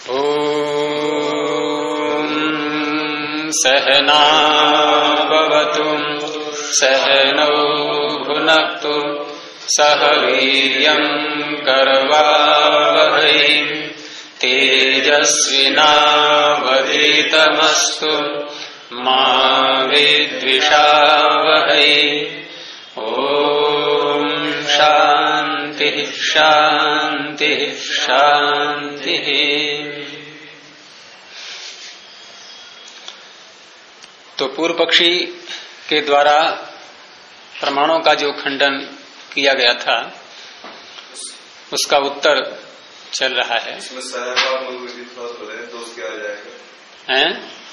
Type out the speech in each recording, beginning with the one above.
ॐ सहना भवतु सहनौ भुनक्तु सह वीर्यं करवावहै तेजस्विनावधीतमस्तु मा विद्विषावहै। ॐ शान्ति शान्ति शान्ति। तो पूर्व पक्षी के द्वारा प्रमाणों का जो खंडन किया गया था उसका उत्तर चल रहा है। इसमें सहभाव दोष क्या आ जाएगा? हैं?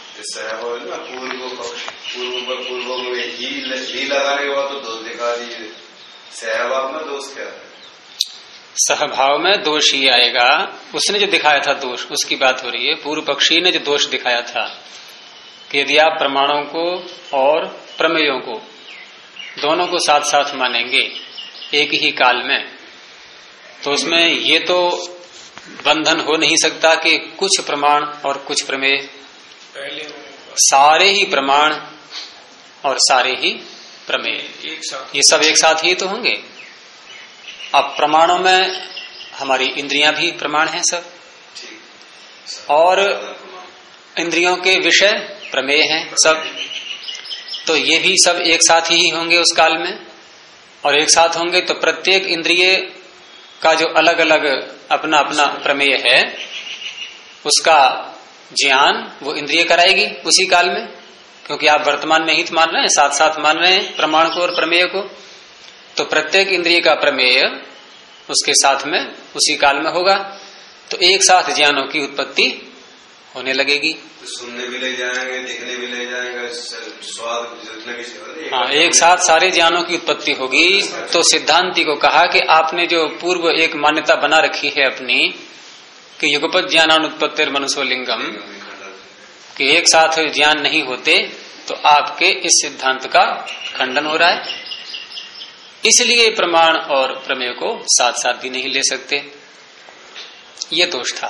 पूर्व में ही लगाने के बाद तो दोष दिखा दीजिए। सहभाव में दोष क्या है? सहभाव में दोष ही आएगा। उसने जो दिखाया था दोष उसकी बात हो रही है। पूर्व पक्षी ने जो दोष दिखाया था कि यदि आप प्रमाणों को और प्रमेयों को दोनों को साथ साथ मानेंगे एक ही काल में, तो उसमें ये तो बंधन हो नहीं सकता कि कुछ प्रमाण और कुछ प्रमेय, सारे ही प्रमाण और सारे ही प्रमेय ये सब एक साथ ही तो होंगे। अब प्रमाणों में हमारी इंद्रियां भी प्रमाण हैं सब, और इंद्रियों के विषय प्रमेय हैं सब, तो ये भी सब एक साथ ही होंगे उस काल में। और एक साथ होंगे तो प्रत्येक इंद्रिय का जो अलग अलग अपना अपना प्रमेय है उसका ज्ञान वो इंद्रिय कराएगी उसी काल में, क्योंकि आप वर्तमान में ही तो मान रहे हैं, साथ साथ मान रहे हैं प्रमाण को और प्रमेय को। तो प्रत्येक इंद्रिय का प्रमेय उसके साथ में उसी काल में होगा, तो एक साथ ज्ञानों की उत्पत्ति होने लगेगी। सुनने भी ले जाएंगे, देखने भी ले जाएंगे, स्वाद भी। हाँ, एक साथ सारे ज्ञानों की उत्पत्ति होगी। तो सिद्धांति को कहा कि आपने जो पूर्व एक मान्यता बना रखी है अपनी कि युगपत ज्ञानानुत्पत्तिर मनुष्यो लिंगम, कि एक साथ ज्ञान नहीं होते, तो आपके इस सिद्धांत का खंडन हो रहा है। इसलिए प्रमाण और प्रमेय को साथ साथ भी नहीं ले सकते, ये दोष था।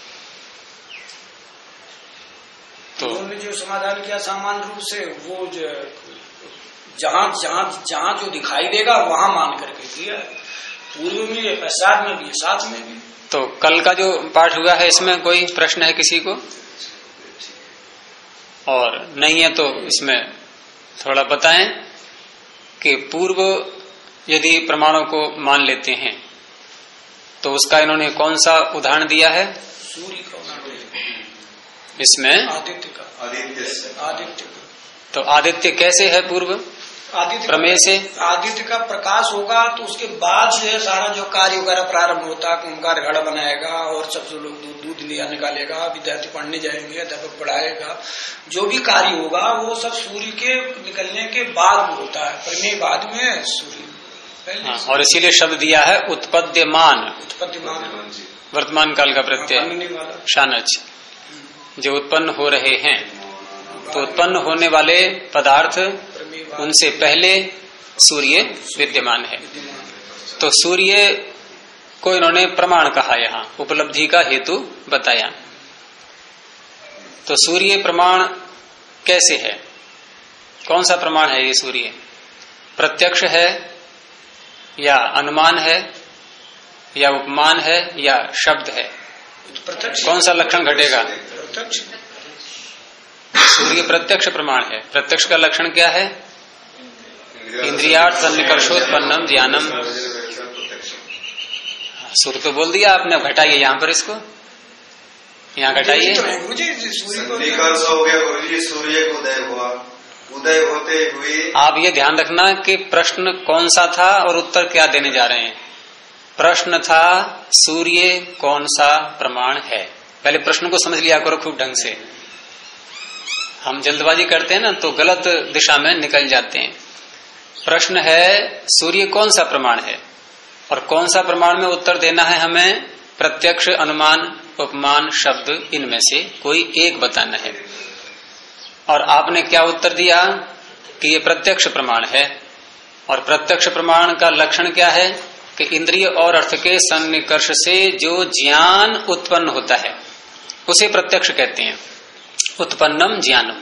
तो उन्होंने जो समाधान किया सामान्य रूप से वो जहां जहां जहां जो दिखाई देगा वहां मान करके किया, पूर्व में भी पश्चात में भी साथ में भी। तो कल का जो पाठ हुआ है इसमें कोई प्रश्न है किसी को? और नहीं है तो इसमें थोड़ा बताएं कि पूर्व यदि प्रमाणों को मान लेते हैं तो उसका इन्होंने कौन सा उदाहरण दिया है? सूर्य का उदाहरण इसमें आदित्य का। आदित्य तो आदित्य कैसे है? पूर्व आदित्य प्रमेय से आदित्य का प्रकाश होगा तो उसके बाद जो है सारा जो कार्य वगैरह प्रारंभ होता है, ओंकार घड़ा बनाएगा और सब लोग दूध लिया निकालेगा, विद्यार्थी पढ़ने जाएंगे, अध्यापक पढ़ाएगा, जो भी कार्य होगा वो सब सूर्य के निकलने के बाद होता है। प्रमेय बाद में, सूर्य पहले। हाँ, और इसीलिए शब्द दिया है उत्पद्यमान, वर्तमान काल का प्रत्यय शानच, जो उत्पन्न हो रहे हैं। तो उत्पन्न होने वाले पदार्थ उनसे पहले सूर्य विद्यमान है। तो सूर्य को इन्होंने प्रमाण कहा, यहाँ उपलब्धि का हेतु बताया। तो सूर्य प्रमाण कैसे है? कौन सा प्रमाण है ये सूर्य? प्रत्यक्ष है या अनुमान है या उपमान है या शब्द है? कौन सा लक्षण घटेगा? सूर्य प्रत्यक्ष प्रमाण है। प्रत्यक्ष का लक्षण क्या है? इंद्रियार्थ सन्निकर्षोत्पन्नम ज्ञानम। सूर्य तो बोल दिया आपने, घटाइए यहाँ पर, इसको यहाँ घटाइए। निकर्ष हो गया गुरुजी, सूर्य उदय हुआ, उदय होते हुए। आप ये ध्यान रखना कि प्रश्न कौन सा था और उत्तर क्या देने जा रहे हैं। प्रश्न था सूर्य कौन सा प्रमाण है। पहले प्रश्न को समझ लिया करो खूब ढंग से। हम जल्दबाजी करते हैं ना तो गलत दिशा में निकल जाते हैं। प्रश्न है सूर्य कौन सा प्रमाण है, और कौन सा प्रमाण में उत्तर देना है हमें। प्रत्यक्ष, अनुमान, उपमान, शब्द, इनमें से कोई एक बताना है। और आपने क्या उत्तर दिया कि ये प्रत्यक्ष प्रमाण है। और प्रत्यक्ष प्रमाण का लक्षण क्या है कि इंद्रिय और अर्थ के सन्निकर्ष से जो ज्ञान उत्पन्न होता है उसे प्रत्यक्ष कहते हैं। उत्पन्नम ज्ञानम।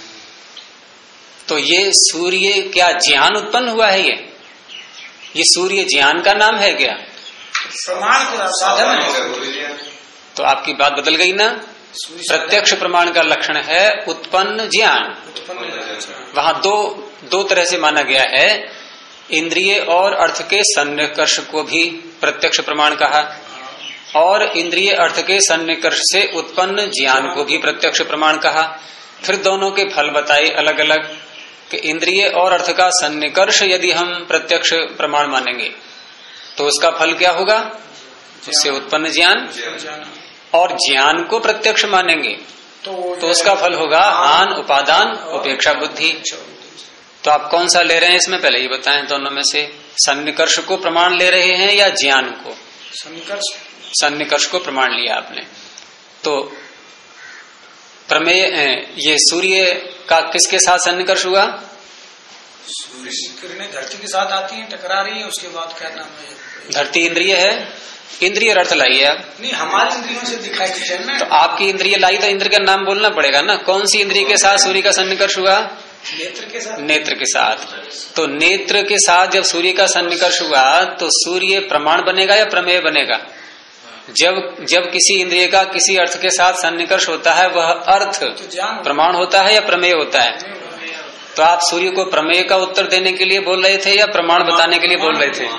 तो ये सूर्य क्या ज्ञान उत्पन्न हुआ है? ये सूर्य ज्ञान का नाम है क्या? प्रमाण का साधन है। तो आपकी बात बदल गई ना। प्रत्यक्ष प्रमाण का लक्षण है उत्पन्न ज्ञान। वहां दो तरह से माना गया है। इंद्रिय और अर्थ के सन्निकर्ष को भी प्रत्यक्ष प्रमाण कहा, और इंद्रिय अर्थ के सन्निकर्ष से उत्पन्न ज्ञान को भी प्रत्यक्ष प्रमाण कहा। फिर दोनों के फल बताए अलग अलग कि इंद्रिय और अर्थ का सन्निकर्ष यदि हम प्रत्यक्ष प्रमाण मानेंगे तो उसका फल क्या होगा? उससे उत्पन्न ज्ञान। और ज्ञान को प्रत्यक्ष मानेंगे तो उसका फल होगा आन उपादान उपेक्षा बुद्धि। तो आप कौन सा ले रहे हैं इसमें? पहले ये बताएं दोनों में से सन्निकर्ष को प्रमाण ले रहे हैं या ज्ञान को? सन्निकर्ष को प्रमाण लिया आपने। तो प्रमेय ये सूर्य का किसके साथ सन्निकर्ष हुआ? किरणें धरती के साथ आती हैं, टकरा रही है, उसके बाद क्या नाम है? धरती इंद्रिय है। इंद्रिय अर्थ लाइए आप। नहीं, हमारी इंद्रियों से दिखाई देते हैं ना। तो आपकी इंद्रिय लाई तो इंद्र का नाम बोलना पड़ेगा ना। कौन सी इंद्रिय के साथ सूर्य का सन्निकर्ष हुआ? नेत्र के साथ। नेत्र के साथ। तो नेत्र के साथ जब सूर्य का सन्निकर्ष हुआ तो सूर्य प्रमाण बनेगा या प्रमेय बनेगा? जब किसी इंद्रिय का किसी अर्थ के साथ सन्निकर्ष होता है वह अर्थ प्रमाण होता है या प्रमेय होता है? तो आप सूर्य को प्रमेय का उत्तर देने के लिए बोल रहे थे या प्रमाण बताने के लिए बोल रहे थे?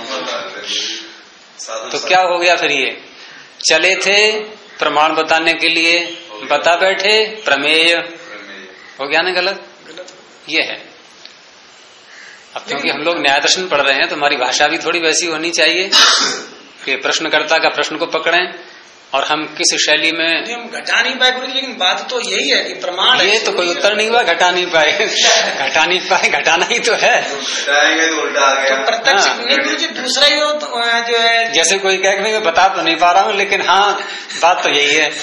तो क्या हो गया फिर? ये चले थे प्रमाण बताने के लिए, बता बैठे प्रमेय। हो गया ना गलत? ये है। अब क्योंकि हम लोग न्याय दर्शन पढ़ रहे हैं तो हमारी भाषा भी थोड़ी वैसी होनी चाहिए कि प्रश्नकर्ता का प्रश्न को पकड़ें और हम किस शैली में। हम घटा नहीं पाए गुरु जी, लेकिन बात तो यही है कि प्रमाण ये तो कोई उत्तर नहीं हुआ। घटा नहीं पाए घटा नहीं पाए, घटाना ही तो है। तो उल्टा आ गया। प्रत्यक्ष नहीं गुरु जी, दूसरा ही जो है जैसे कोई कह के मैं बता तो नहीं पा रहा हूँ लेकिन हाँ बात तो यही है।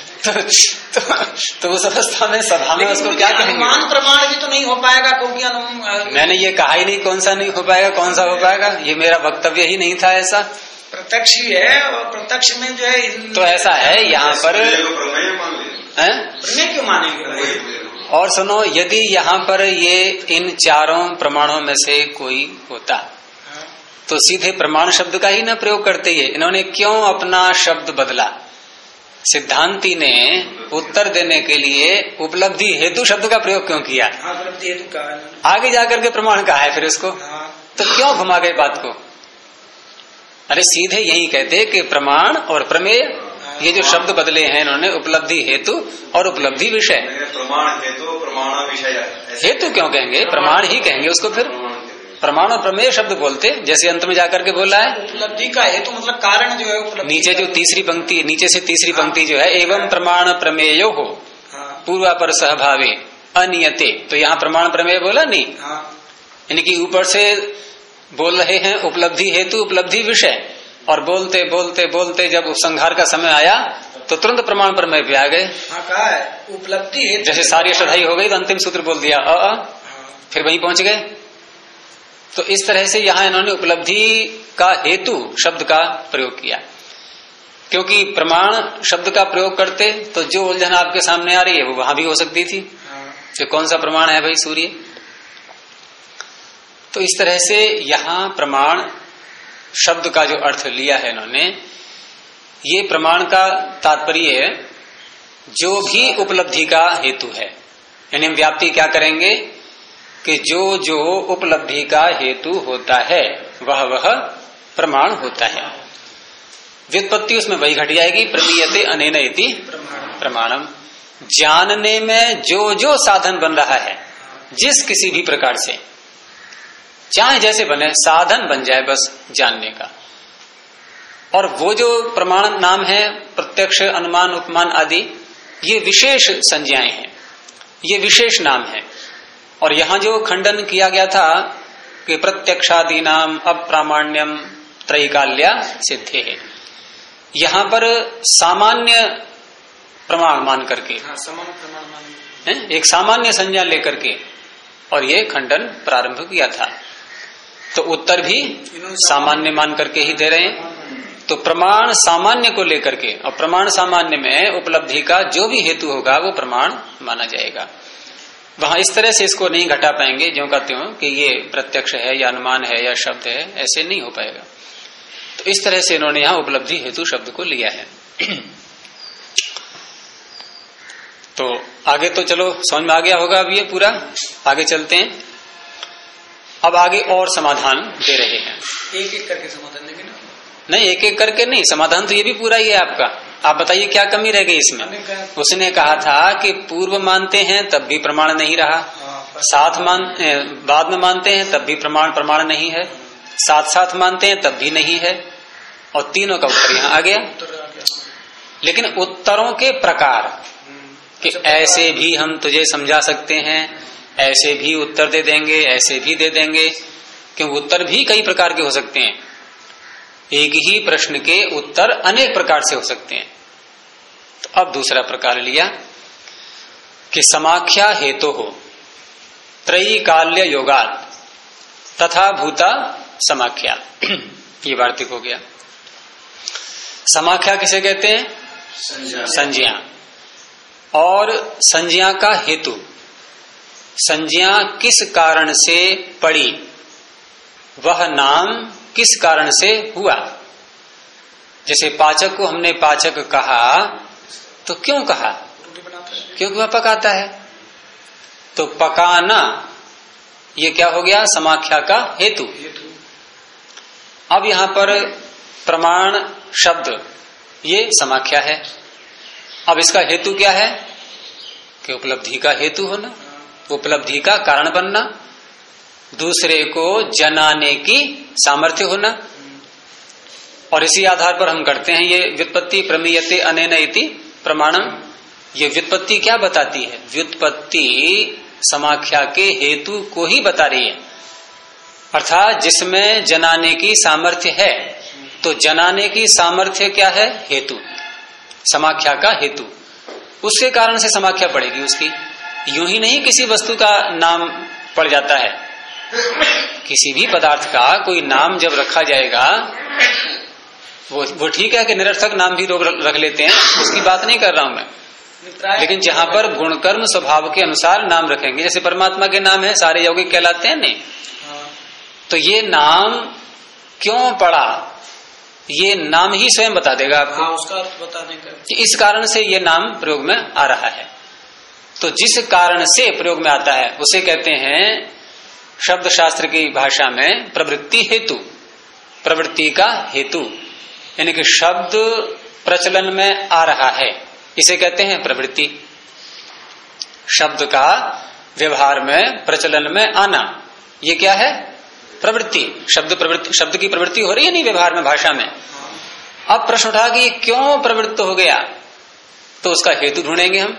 तो उस अवस्था में सभा में उसको क्या कहेंगे? अनुमान प्रमाण भी तो नहीं हो पाएगा क्योंकि मैंने ये कहा ही नहीं कौन सा नहीं हो पाएगा, कौन सा हो पाएगा। ये मेरा वक्तव्य ही नहीं था ऐसा। प्रत्यक्ष ही है और प्रत्यक्ष में जो है तो ऐसा है यहाँ पर प्रमेय क्यों मानेंगे? और सुनो, यदि यहाँ पर ये इन चारों प्रमाणों में से कोई होता तो सीधे प्रमाण शब्द का ही ना प्रयोग करते ही। इन्होंने क्यों अपना शब्द बदला? सिद्धांती ने उत्तर देने के लिए उपलब्धि हेतु शब्द का प्रयोग क्यों किया? उपलब्धि हेतु का आगे जाकर के प्रमाण कहा है फिर उसको। तो क्यों घुमा गए बात को? अरे सीधे यही कहते कि प्रमाण और प्रमेय, ये जो शब्द बदले हैं इन्होंने, उपलब्धि हेतु और उपलब्धि विषय। प्रमाण हेतु प्रमाण विषय। हेतु क्यों कहेंगे? प्रमाण ही कहेंगे उसको। फिर प्रमाण और प्रमेय शब्द बोलते जैसे अंत में जाकर के बोला है उपलब्धि का हेतु मतलब कारण जो है उपलब्धि। नीचे जो तीसरी पंक्ति, नीचे से तीसरी पंक्ति जो है एवं प्रमाण प्रमेयो हो पूर्वापर सहभावे अनियते, तो यहाँ प्रमाण प्रमेय बोला नहीं। इनकी ऊपर से बोल रहे हैं उपलब्धि हेतु उपलब्धि विषय, और बोलते बोलते बोलते जब उपसंहार का समय आया तो तुरंत प्रमाण प्रमेय पे आ गए। कहा है उपलब्धि हेतु, जैसे सारी अष्टाध्यायी हो गई तो अंतिम सूत्र बोल दिया फिर वहीं पहुंच गए। तो इस तरह से यहाँ इन्होंने उपलब्धि का हेतु शब्द का प्रयोग किया, क्योंकि प्रमाण शब्द का प्रयोग करते तो जो उलझन आपके सामने आ रही है वो वहां भी हो सकती थी कि कौन सा प्रमाण है भाई सूर्य। तो इस तरह से यहाँ प्रमाण शब्द का जो अर्थ लिया है इन्होंने, ये प्रमाण का तात्पर्य जो भी उपलब्धि का हेतु है। यानी हम व्याप्ति क्या करेंगे कि जो जो उपलब्धि का हेतु होता है वह प्रमाण होता है। व्युत्पत्ति उसमें वही घट जाएगी, प्रतीयते अनेन इति प्रमाणम। जानने में जो जो साधन बन रहा है जिस किसी भी प्रकार से, चाहे जैसे बने, साधन बन जाए बस जानने का। और वो जो प्रमाण नाम है प्रत्यक्ष अनुमान उपमान आदि, ये विशेष संज्ञाएं हैं, ये विशेष नाम है। और यहां जो खंडन किया गया था कि प्रत्यक्षादि नाम अप्रामाण्यम त्रैकाल्या सिद्धे है, यहां पर सामान्य प्रमाण मान करके, एक सामान्य संज्ञा लेकर के और ये खंडन प्रारंभ किया था। तो उत्तर भी सामान्य मान करके ही दे रहे हैं। तो प्रमाण सामान्य को लेकर के, और प्रमाण सामान्य में उपलब्धि का जो भी हेतु होगा वो प्रमाण माना जाएगा। वहां इस तरह से इसको नहीं घटा पाएंगे जो कहते हो कि ये प्रत्यक्ष है या अनुमान है या शब्द है, ऐसे नहीं हो पाएगा। तो इस तरह से इन्होंने यहां उपलब्धि हेतु शब्द को लिया है। तो आगे तो चलो समझ में आ गया होगा अब ये पूरा। आगे चलते हैं। अब आगे और समाधान दे रहे हैं। एक एक करके समाधान देंगे ना? नहीं, एक एक करके नहीं, समाधान तो ये भी पूरा ही है आपका। आप बताइए क्या कमी रह गई इसमें। उसने कहा था कि पूर्व मानते हैं तब भी प्रमाण नहीं रहा, बाद में मानते हैं तब भी प्रमाण नहीं है, साथ मानते हैं तब भी नहीं है, और तीनों का उत्तर यहाँ आ गया। लेकिन उत्तरों के प्रकार कि ऐसे भी हम तुझे समझा सकते हैं, ऐसे भी उत्तर दे देंगे, ऐसे भी दे देंगे, क्योंकि उत्तर भी कई प्रकार के हो सकते हैं। एक ही प्रश्न के उत्तर अनेक प्रकार से हो सकते हैं। तो अब दूसरा प्रकार लिया कि समाख्या हेतु हो त्रयीकाल्य योगात तथा भूता समाख्या। ये वार्तिक हो गया। समाख्या किसे कहते हैं? संज्ञा। और संज्ञा का हेतु, संज्ञा किस कारण से पड़ी, वह नाम किस कारण से हुआ। जैसे पाचक को हमने पाचक कहा तो क्यों कहा? क्योंकि वह पकाता है। तो पकाना ये क्या हो गया? समाख्या का हेतु। अब यहां पर प्रमाण शब्द ये समाख्या है। अब इसका हेतु क्या है? कि उपलब्धि का हेतु होना, उपलब्धि का कारण बनना, दूसरे को जनाने की सामर्थ्य होना। और इसी आधार पर हम करते हैं ये व्युत्पत्ति प्रमीयते अनेन इति प्रमाणम। ये व्युत्पत्ति क्या बताती है? व्युत्पत्ति समाख्या के हेतु को ही बता रही है, अर्थात जिसमें जनाने की सामर्थ्य है। तो जनाने की सामर्थ्य क्या है? हेतु, समाख्या का हेतु। उसके कारण से समाख्या पड़ेगी उसकी। यूं ही नहीं किसी वस्तु का नाम पड़ जाता है। किसी भी पदार्थ का कोई नाम जब रखा जाएगा वो ठीक है कि निरर्थक नाम भी लोग रख लेते हैं, उसकी बात नहीं कर रहा हूं मैं। लेकिन जहां पर गुणकर्म स्वभाव के अनुसार नाम रखेंगे, जैसे परमात्मा के नाम है सारे यौगिक कहलाते हैं नहीं, तो ये नाम क्यों पड़ा ये नाम ही स्वयं बता देगा आपको। उसका बताने का कि इस कारण से ये नाम प्रयोग में आ रहा है। तो जिस कारण से प्रयोग में आता है उसे कहते हैं शब्द शास्त्र की भाषा में प्रवृत्ति हेतु। प्रवृत्ति का हेतु यानी कि शब्द प्रचलन में आ रहा है, इसे कहते हैं प्रवृत्ति। शब्द का व्यवहार में प्रचलन में आना, ये क्या है? प्रवृत्ति। शब्द की प्रवृत्ति हो रही है नहीं व्यवहार में, भाषा में। अब प्रश्न उठा कि क्यों प्रवृत्त हो गया, तो उसका हेतु ढूंढेंगे हम,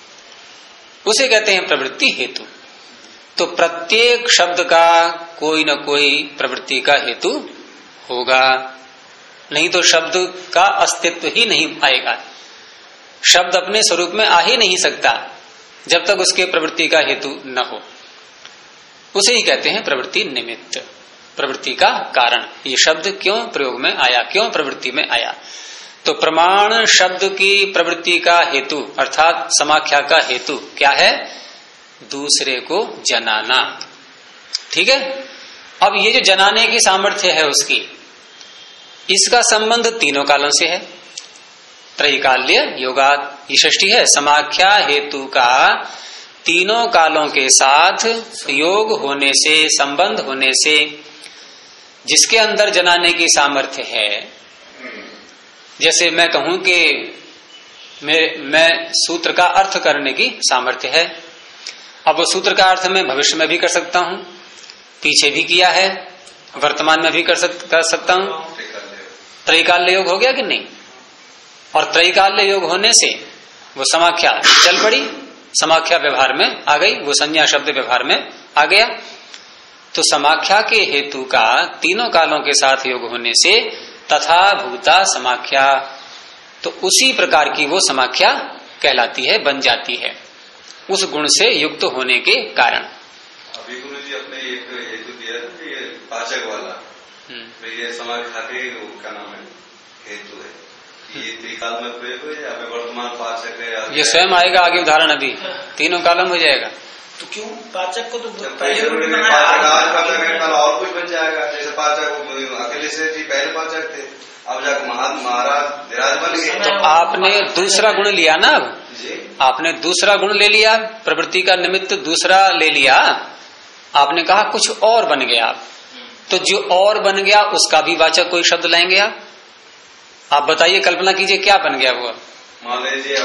उसे कहते हैं प्रवृत्ति हेतु। तो प्रत्येक शब्द का कोई न कोई प्रवृत्ति का हेतु होगा, नहीं तो शब्द का अस्तित्व ही नहीं आएगा। शब्द अपने स्वरूप में आ ही नहीं सकता जब तक उसके प्रवृत्ति का हेतु न हो। उसे ही कहते हैं प्रवृत्ति निमित्त, प्रवृत्ति का कारण। ये शब्द क्यों प्रयोग में आया, क्यों प्रवृत्ति में आया। तो प्रमाण शब्द की प्रवृत्ति का हेतु अर्थात समाख्या का हेतु क्या है? दूसरे को जनाना। ठीक है। अब ये जो जनाने की सामर्थ्य है उसकी, इसका संबंध तीनों कालों से है। त्रैकाल्य योगात, ये षष्ठी है। समाख्या हेतु का तीनों कालों के साथ योग होने से, संबंध होने से, जिसके अंदर जनाने की सामर्थ्य है। जैसे मैं कहूं कि मैं सूत्र का अर्थ करने की सामर्थ्य है। अब वो सूत्र का अर्थ मैं भविष्य में भी कर सकता हूं, पीछे भी किया है, वर्तमान में भी कर सकता हूं। त्रैकाल्य योग हो गया कि नहीं? और त्रैकाल्य योग होने से वो समाख्या चल पड़ी, समाख्या व्यवहार में आ गई, वो संज्ञा शब्द व्यवहार में आ गया। तो समाख्या के हेतु का तीनों कालों के साथ योग होने से तथा भूता समाख्या, तो उसी प्रकार की वो समाख्या कहलाती है, बन जाती है, उस गुण से युक्त होने के कारण। अभी गुरु जी अपने एक हेतु दिया था, ये पाचक वाला, तो ये समाख्या के क्या नाम है? हेतु है, ये त्रिकाल में प्रयोग हो या वर्तमान पाचक है? ये स्वयं आएगा आगे उदाहरण, अभी तीनों कालम हो जाएगा। तो क्यों पाचक को तो और कुछ बन जाएगा, जैसे पाचक अकेले से थी, पहले पाचक थे, अब जाकर महाराज विराजमान गए। तो आपने दूसरा गुण लिया ना, अब आपने दूसरा गुण ले लिया, प्रवृत्ति का निमित्त दूसरा ले लिया, आपने कहा कुछ और बन गया। तो जो और बन गया उसका भी वाचक कोई शब्द लाएंगे आप बताइए, कल्पना कीजिए क्या बन गया वो। मान लीजिए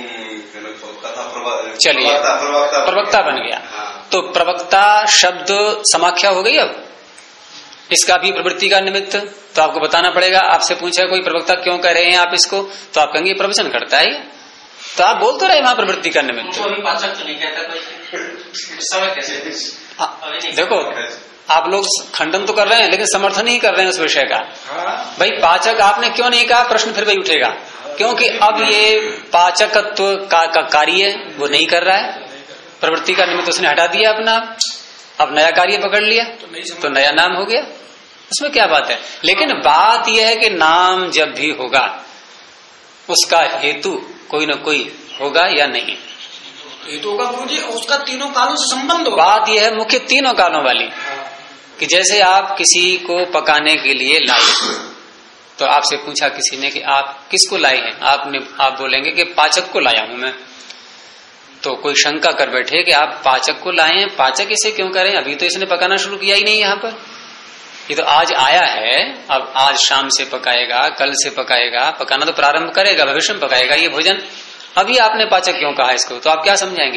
चलिए प्रवक्ता बन गया। हाँ। तो प्रवक्ता शब्द समाख्या हो गई, अब इसका भी प्रवृत्ति का निमित्त। तो आपको बताना पड़ेगा, आपसे पूछा कोई प्रवक्ता क्यों कह रहे हैं आप इसको, तो आप कहेंगे प्रवचन करता है, तो आप बोल तो रहे वहां प्रवृत्ति का निमित्त। पाचक तो नहीं कहता कोई, समय कैसे? देखो आप लोग खंडन तो कर रहे हैं लेकिन समर्थन ही कर रहे हैं उस विषय का। भाई पाचक आपने क्यों नहीं कहा, प्रश्न फिर वही उठेगा, क्योंकि अब ये पाचकत्व का कार्य वो नहीं कर रहा है, प्रवृत्ति का निमित्त उसने हटा दिया अपना, अब नया कार्य पकड़ लिया तो नया नाम हो गया, उसमें क्या बात है। लेकिन बात यह है कि नाम जब भी होगा उसका हेतु कोई न कोई होगा या नहीं, हेतु होगा गुरु जी, उसका तीनों कालों से संबंध होगा। बात यह है मुख्य तीनों कालों वाली, कि जैसे आप किसी को पकाने के लिए लाए, तो आपसे पूछा किसी ने कि आप किसको लाए हैं, आप बोलेंगे कि पाचक को लाया हूं मैं। तो कोई शंका कर बैठे कि आप पाचक को लाए हैं, पाचक इसे क्यों करें, अभी तो इसने पकाना शुरू किया ही नहीं यहाँ पर, ये तो आज आया है, अब आज शाम से पकाएगा, कल से पकाएगा, पकाना तो प्रारंभ करेगा, भविष्य में पकाएगा ये भोजन, अभी आपने पाचक क्यों कहा इसको, तो आप क्या समझाएंगे।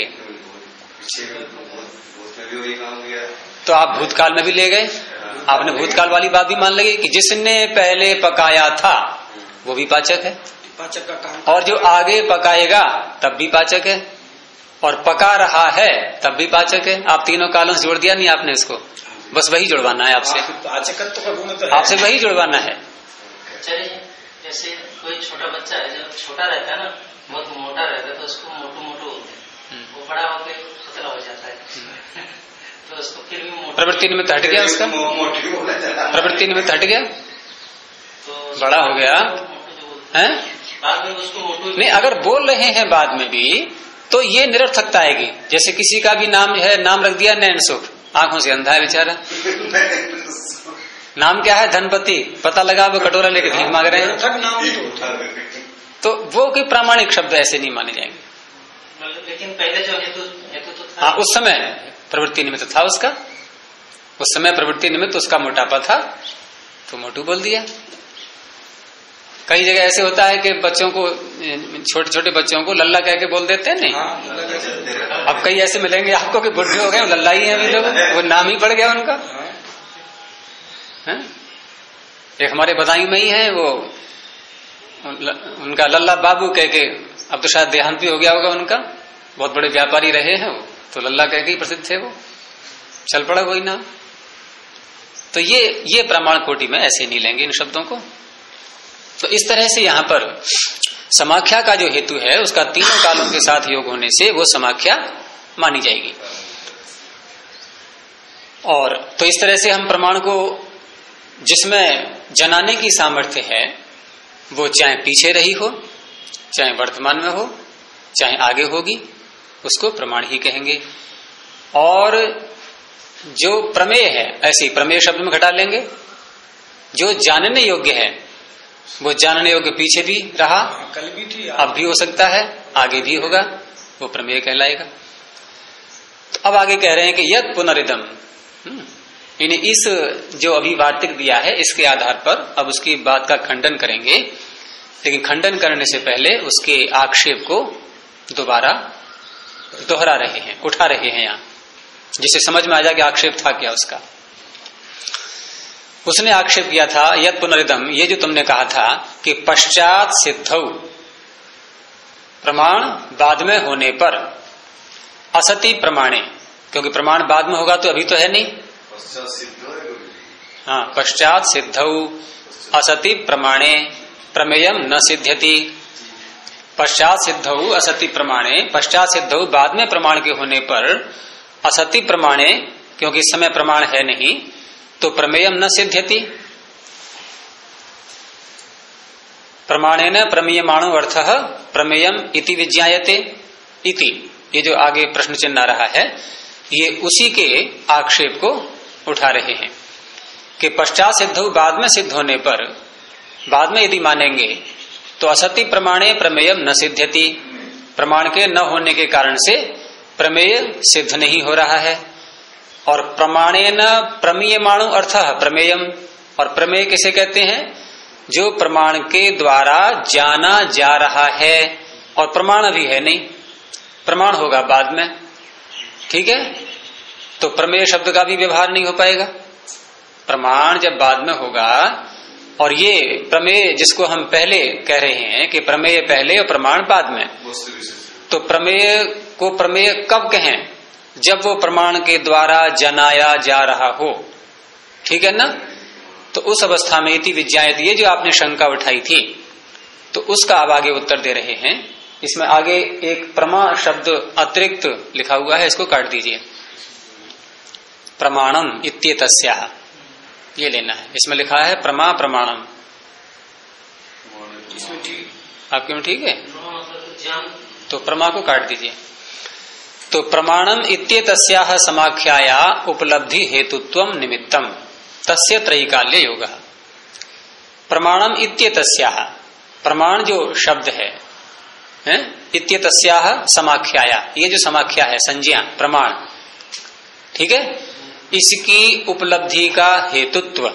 तो आप भूतकाल में भी ले गए, आपने भूतकाल वाली बात भी मान लगी कि जिसने पहले पकाया था वो भी पाचक है, पाचक का काम, और जो आगे पकाएगा तब भी पाचक है, और पका रहा है तब भी पाचक है। आप तीनों कालों से जोड़ दिया नहीं आपने इसको, बस वही जुड़वाना है आपसे, पाचकत्व का गुण तो आपसे वही जुड़वाना है। चलिए जैसे कोई छोटा बच्चा है, जब छोटा रहता है ना, बहुत मोटा रहता है, तो उसको मोटू मोटू होते हैं, वो बड़ा होकर पतला हो जाता है, तो उसको फिर भी प्रवृत्ति निमित्त हट गया, उसका प्रवृत्ति निमित्त हट गया, तो बड़ा हो गया है। बाद में उसको मोटू नहीं, अगर बोल रहे हैं बाद में भी तो ये निरर्थकता आएगी। जैसे किसी का भी नाम है, नाम रख दिया नैन सुख, आंखों से अंधा है बेचारा, नाम क्या है धनपति, पता लगा वो कटोरा लेके भीख मांग रहे हैं, तो वो कोई प्रामाणिक शब्द ऐसे नहीं माने जाएंगे। लेकिन पहले जो हेतु तो था, हाँ उस समय प्रवृत्ति निमित्त था उसका, उस समय प्रवृत्ति निमित्त उसका मोटापा था तो मोटू बोल दिया। कई जगह ऐसे होता है कि बच्चों को, छोटे छोटे बच्चों को लल्ला कह के बोल देते हैं नहीं। अब कई ऐसे मिलेंगे आपको कि बुढ़े हो गए, लल्ला ही है अभी लोग, वो नाम ही पड़ गया उनका है? एक हमारे बदायूं में ही है वो, उनका लल्ला बाबू कह के, अब तो शायद देहांत भी हो गया होगा उनका, बहुत बड़े व्यापारी रहे हैं वो, तो लल्ला कह के ही प्रसिद्ध थे वो, चल पड़ा कोई नाम। तो ये प्रमाण कोटि में ऐसे नहीं लेंगे इन शब्दों को। तो इस तरह से यहाँ पर समाख्या का जो हेतु है उसका तीनों कालों के साथ योग होने से वो समाख्या मानी जाएगी। और तो इस तरह से हम प्रमाण को, जिसमें जनाने की सामर्थ्य है, वो चाहे पीछे रही हो, चाहे वर्तमान में हो, चाहे आगे होगी, उसको प्रमाण ही कहेंगे। और जो प्रमेय है, ऐसे प्रमेय शब्द में घटा लेंगे, जो जानने योग्य है वो जानने योग्य पीछे भी रहा, कल भी थी, अब भी हो सकता है, आगे भी होगा, वो प्रमेय कहलाएगा। तो अब आगे कह रहे हैं कि यद पुनरिदम, यानी इस जो अभी वार्तिक दिया है इसके आधार पर अब उसकी बात का खंडन करेंगे, लेकिन खंडन करने से पहले उसके आक्षेप को दोबारा दोहरा रहे हैं, उठा रहे हैं यहाँ, जिससे समझ में आ जाए कि आक्षेप था क्या उसका। उसने आक्षेप किया था यद पुनरिदम, ये जो तुमने कहा था कि पश्चात सिद्धौ, प्रमाण बाद में होने पर, असति प्रमाणे, क्योंकि प्रमाण बाद में होगा तो अभी तो है नहीं, हाँ, पश्चात सिद्धौ असति प्रमाणे प्रमेयम न सिद्ध्यति। पश्चात सिद्धौ असति प्रमाणे, पश्चात सिद्धौ बाद में प्रमाण के होने पर, असति प्रमाणे क्योंकि इस समय प्रमाण है नहीं, तो प्रमेयम न सिद्ध्यति, प्रमाणेन प्रमीयमाणो अर्थः प्रमेयम इति विज्ञायते इति, ये जो आगे प्रश्न चिन्ह आ रहा है ये उसी के आक्षेप को उठा रहे हैं कि पश्चात सिद्ध बाद में सिद्ध होने पर, बाद में यदि मानेंगे तो असति प्रमाणे प्रमेयम न सिद्ध्यति, प्रमाण के न होने के कारण से प्रमेय सिद्ध नहीं हो रहा है। और प्रमाणेन प्रमीयमाणो अर्थः प्रमेयम, और प्रमेय किसे कहते हैं? जो प्रमाण के द्वारा जाना जा रहा है और प्रमाण अभी है नहीं, प्रमाण होगा बाद में, ठीक है। तो प्रमेय शब्द का भी व्यवहार नहीं हो पाएगा, प्रमाण जब बाद में होगा। और ये प्रमेय जिसको हम पहले कह रहे हैं कि प्रमेय पहले और प्रमाण बाद में, तो प्रमेय को प्रमेय कब कहें? जब वो प्रमाण के द्वारा जनाया जा रहा हो, ठीक है ना। तो उस अवस्था में इति विज्ञायते, ये जो आपने शंका उठाई थी, तो उसका अब आगे उत्तर दे रहे हैं। इसमें आगे एक प्रमा शब्द अतिरिक्त लिखा हुआ है, इसको काट दीजिए। प्रमाणम इत्येतस्याः, ये लेना है। इसमें लिखा है प्रमा प्रमाणम, आपके में ठीक है? तो प्रमा को काट दीजिए। तो प्रमाणम इत्येतस्याः समाख्याया उपलब्धि हेतुत्वम निमित्तम तस्य त्रैकाल्य योगः। प्रमाणम इत्येतस्याः, प्रमाण जो शब्द है इत्येतस्याः समाख्याया, ये जो समाख्या है संज्ञा प्रमाण, ठीक है, इसकी उपलब्धि का हेतुत्व,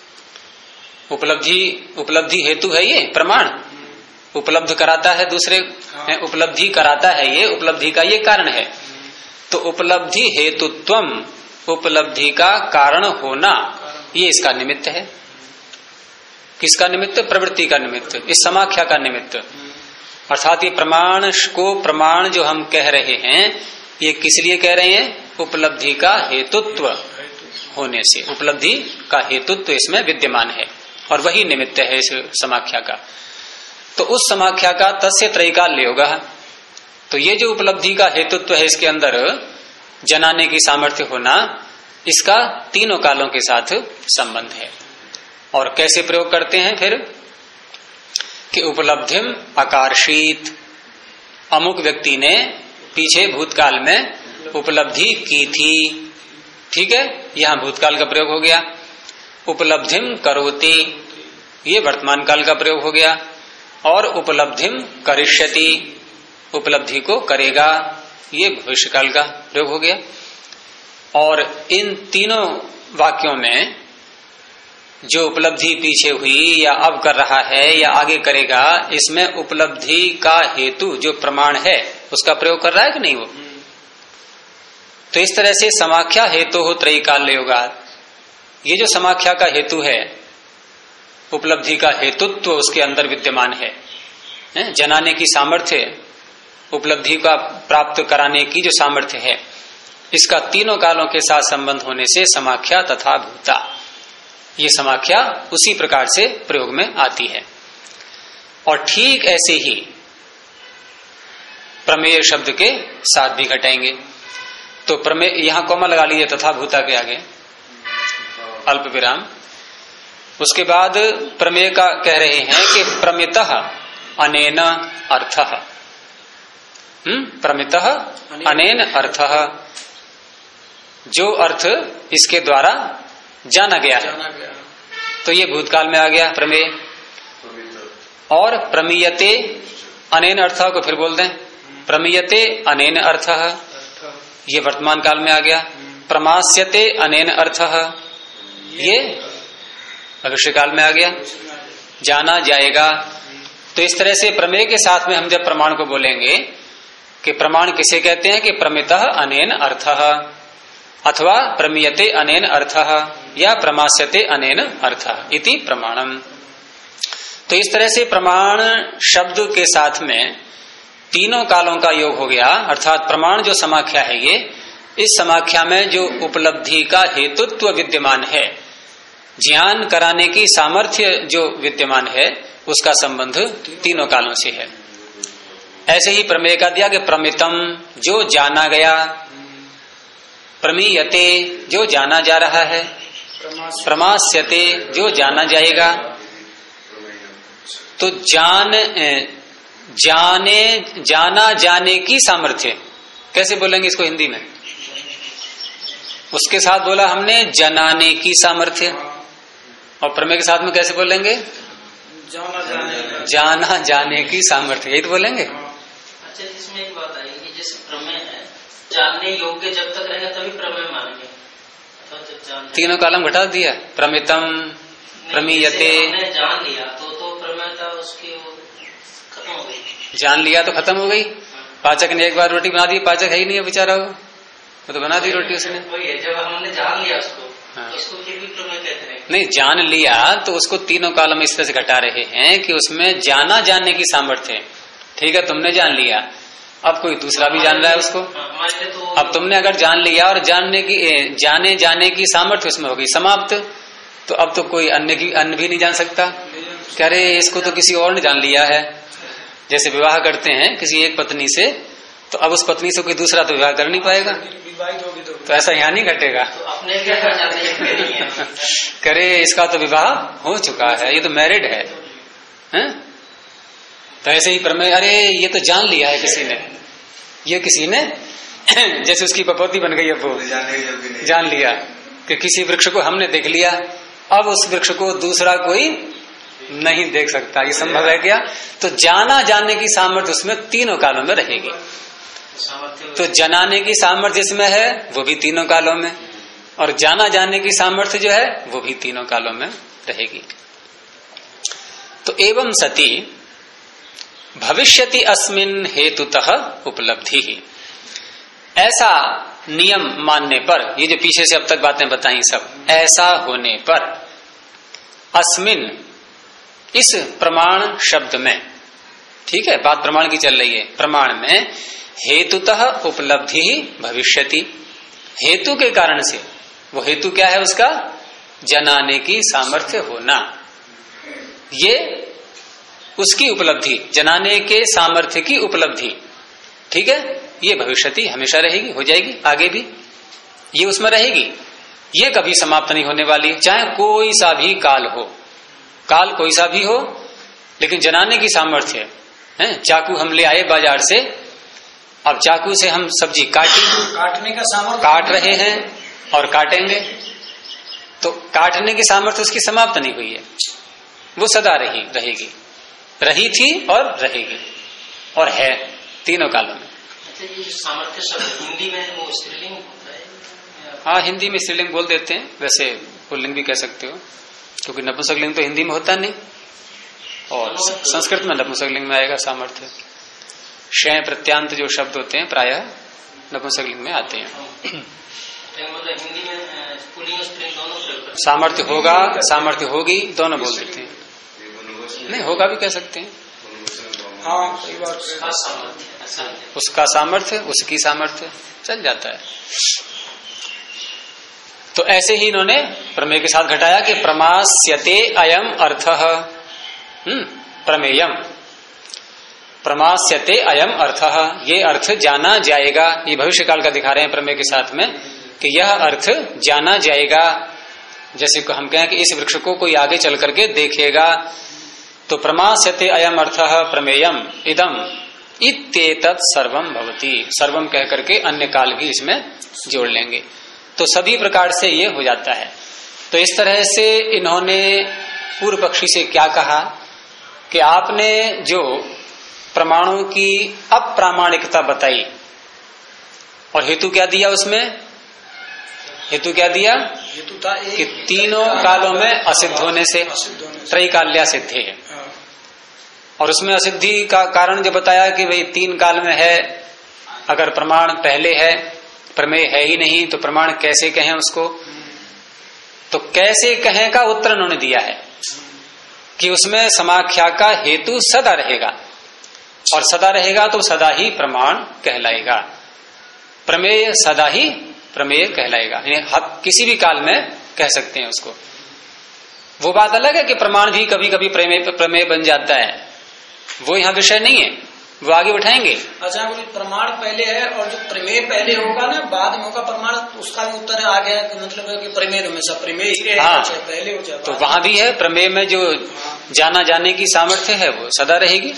उपलब्धि हेतु है ये प्रमाण, उपलब्ध कराता है दूसरे, उपलब्धि कराता है ये, उपलब्धि का ये कारण है। तो उपलब्धि हेतुत्वम, उपलब्धि का कारण होना, ये इसका निमित्त है। किसका निमित्त? प्रवृत्ति का निमित्त, इस समाख्या का निमित्त। अर्थात ये प्रमाण को, प्रमाण जो हम कह रहे हैं ये किस लिए कह रहे हैं? उपलब्धि का हेतुत्व होने से, उपलब्धि का हेतुत्व इसमें विद्यमान है और वही निमित्त है इस समाख्या का। तो उस समाख्या का तस्य त्रैकाल्य योगः, तो ये जो उपलब्धि का हेतुत्व है इसके अंदर जनाने की सामर्थ्य होना, इसका तीनों कालों के साथ संबंध है। और कैसे प्रयोग करते हैं फिर? कि उपलब्धिम आकर्षित, अमुक व्यक्ति ने पीछे भूतकाल में उपलब्धि की थी, ठीक है, यहां भूतकाल का प्रयोग हो गया। उपलब्धिम करोति, ये वर्तमान काल का प्रयोग हो गया। और उपलब्धिम करिष्यति, उपलब्धि को करेगा, ये भविष्य काल का प्रयोग हो गया। और इन तीनों वाक्यों में जो उपलब्धि पीछे हुई या अब कर रहा है या आगे करेगा, इसमें उपलब्धि का हेतु जो प्रमाण है उसका प्रयोग कर रहा है कि नहीं वो? तो इस तरह से समाख्या हेतु हो त्रैकाल्य योगात्, ये जो समाख्या का हेतु है, उपलब्धि का हेतुत्व उसके अंदर विद्यमान है, जनाने की सामर्थ्य, उपलब्धि का प्राप्त कराने की जो सामर्थ्य है, इसका तीनों कालों के साथ संबंध होने से समाख्या तथा भूता, ये समाख्या उसी प्रकार से प्रयोग में आती है। और ठीक ऐसे ही प्रमेय शब्द के साथ भी घटाएंगे। तो प्रमेय, यहां कोमा लगा लीजिए तथा भूता के आगे अल्प विराम। उसके बाद प्रमेय का कह रहे हैं कि प्रमितः अनेन अर्थः, प्रमितः अनेन अर्थः, जो अर्थ इसके द्वारा जाना गया है, तो ये भूतकाल में आ गया प्रमेय। और प्रमीयते अनेन अर्थः को फिर बोल दें, प्रमीयते अनेन अर्थः, ये वर्तमान काल में आ गया। प्रमास्यते अनेन अर्थः, ये भविष्य काल में आ गया, जाना जाएगा। तो इस तरह से प्रमेय के साथ में हम जब प्रमाण को बोलेंगे कि प्रमाण किसे कहते हैं? कि प्रमितः अनेन अर्थः, अथवा प्रमीयते अनेन अर्थः या प्रमास्यते अनेन अर्थः इति प्रमाणम। तो इस तरह से प्रमाण शब्द के साथ में तीनों कालों का योग हो गया। अर्थात प्रमाण जो समाख्या है ये, इस समाख्या में जो उपलब्धि का हेतुत्व विद्यमान है, ज्ञान कराने की सामर्थ्य जो विद्यमान है, उसका संबंध तीनों कालों से है। ऐसे ही प्रमेय का दिया कि प्रमितम, जो जाना गया, प्रमीयते, जो जाना जा रहा है, प्रमास्यते, जो जाना जाएगा। तो जाना जाने की सामर्थ्य, कैसे बोलेंगे इसको हिंदी में? उसके साथ बोला हमने जनाने की सामर्थ्य, और प्रमेय के साथ में कैसे बोलेंगे? जाना जाने की सामर्थ्य, यही तो बोलेंगे। अच्छा, इसमें एक बात आएगी, जैसे प्रमेय है जानने योग्य जब तक रहेगा तभी प्रमेय मानेंगे, तीनों कालम घटा दिया, प्रमितम प्रमीयते, जान लिया तो प्रमेयता उसकी खत्म हो गई। जान लिया तो खत्म हो गई। पाचक ने एक बार रोटी बना दी, पाचक है ही नहीं है बेचारा, वो तो बना दी रोटी उसने। जब हमने जान लिया उसको, हाँ। तो उसको फिर भी प्रमेय कहते हैं। नहीं, जान लिया तो उसको तीनों कालम इस तरह से घटा रहे हैं कि उसमें जाना जानने की सामर्थ्य है। ठीक है, तुमने जान लिया, अब कोई दूसरा भी जान रहा है उसको। तो अब तुमने अगर जान लिया और जाने जाने की सामर्थ्य उसमें होगी समाप्त, तो अब तो कोई अन्य भी नहीं जान सकता। कह रहे इसको तो किसी और ने जान लिया है। जैसे विवाह करते हैं किसी एक पत्नी से, तो अब उस पत्नी से कोई दूसरा तो विवाह कर नहीं पाएगा, तो ऐसा यहाँ नहीं घटेगा। तो अपने क्या जाने करे इसका तो विवाह हो चुका है, ये तो मैरिड है, हैं? तो ऐसे ही प्रमेय, अरे ये तो जान लिया है किसी ने, ये किसी ने जैसे उसकी पपौती बन गई, अब वो जान लिया कि किसी वृक्ष को हमने देख लिया, अब उस वृक्ष को दूसरा कोई नहीं देख सकता, ये संभव है क्या? तो जाना जानने की सामर्थ्य उसमें तीनों कालों में रहेगी। तो जनाने की सामर्थ्य जिसमें है वो भी तीनों कालों में, और जाना जानने की सामर्थ्य जो है वो भी तीनों कालों में रहेगी। तो एवं सति भविष्यति अस्मिन् हेतुतः उपलब्धि ही, ऐसा नियम मानने पर, ये जो पीछे से अब तक बातें बताई सब, ऐसा होने पर अस्मिन्, इस प्रमाण शब्द में, ठीक है, बात प्रमाण की चल रही है, प्रमाण में हेतुतः उपलब्धि ही भविष्यति, हेतु के कारण से, वो हेतु क्या है उसका? जनाने की सामर्थ्य होना, ये उसकी उपलब्धि, जनाने के सामर्थ्य की उपलब्धि, ठीक है, ये भविष्यति हमेशा रहेगी, हो जाएगी, आगे भी ये उसमें रहेगी, ये कभी समाप्त नहीं होने वाली, चाहे कोई सा भी काल हो, काल कोई सा भी हो, लेकिन जनाने की सामर्थ्य है। चाकू हम ले आए बाजार से, अब चाकू से हम सब्जी काटने का सामर्थ्य, काट रहे हैं और काटेंगे, तो काटने की सामर्थ्य उसकी समाप्त नहीं हुई है, वो सदा रहेगी, रही थी और रहेगी, और है तीनों कालों में। अच्छा, ये जो सामर्थ्य शब्द हिंदी में वो स्त्रीलिंग होता है? हाँ, हिंदी में स्त्रीलिंग बोल देते हैं, वैसे पुल्लिंग भी कह सकते हो, क्योंकि नपुंसकलिंग तो हिंदी में होता नहीं, और संस्कृत में नपुंसकलिंग में आएगा सामर्थ्य। शय प्रत्यांत जो शब्द होते हैं प्रायः नपुंसकलिंग में आते हैं। मतलब हिंदी में पुल्लिंग और स्त्रीलिंग दोनों प्रयोग करते हैं। सामर्थ्य होगा, सामर्थ्य होगी, दोनों बोल देते हैं, नहीं होगा भी कह सकते हैं। हाँ, सही बात है। उसका सामर्थ्य, उसकी सामर्थ्य चल जाता है। तो ऐसे ही इन्होंने प्रमेय के साथ घटाया कि प्रमास्यते अयम अर्थः, प्रमेयम प्रमास्यते अयम अर्थः, ये अर्थ जाना जाएगा, ये भविष्य काल का दिखा रहे हैं प्रमेय के साथ में कि यह अर्थ जाना जाएगा। जैसे हम कहें कि इस वृक्ष को कोई आगे चल करके देखेगा, तो प्रमास्यते अयम अर्थः प्रमेयम इदम इत्येतत् सर्वम भवति, सर्वम कह करके अन्य काल भी इसमें जोड़ लेंगे, तो सभी प्रकार से ये हो जाता है। तो इस तरह से इन्होंने पूर्व पक्षी से क्या कहा कि आपने जो प्रमाणों की अप्रामाणिकता बताई, और हेतु क्या दिया उसमें? हेतु क्या दिया? हेतु था कि तीनों कालों में असिद्ध होने से, त्रैकाल्या सिद्धि है, और उसमें असिद्धि का कारण जो बताया कि भाई तीन काल में है, अगर प्रमाण पहले है, प्रमेय है ही नहीं, तो प्रमाण कैसे कहें उसको? तो कैसे कहें का उत्तर उन्होंने दिया है कि उसमें समाख्या का हेतु सदा रहेगा, और सदा रहेगा तो सदा ही प्रमाण कहलाएगा, प्रमेय सदा ही प्रमेय कहलाएगा, किसी भी काल में कह सकते हैं उसको। वो बात अलग है कि प्रमाण भी कभी कभी प्रमेय बन जाता है, वो यहां विषय नहीं है, वो आगे बैठाएंगे। अच्छा बोले प्रमाण पहले है और जो प्रमेय पहले होगा ना बाद में होगा प्रमाण, उसका भी उत्तर आ गया कि मतलब है कि प्रमेय हमेशा प्रमेय ही रहेगा। हाँ, पहले हो जाए तो वहां भी है प्रमेय में जो जाना जाने की सामर्थ्य है वो सदा रहेगी।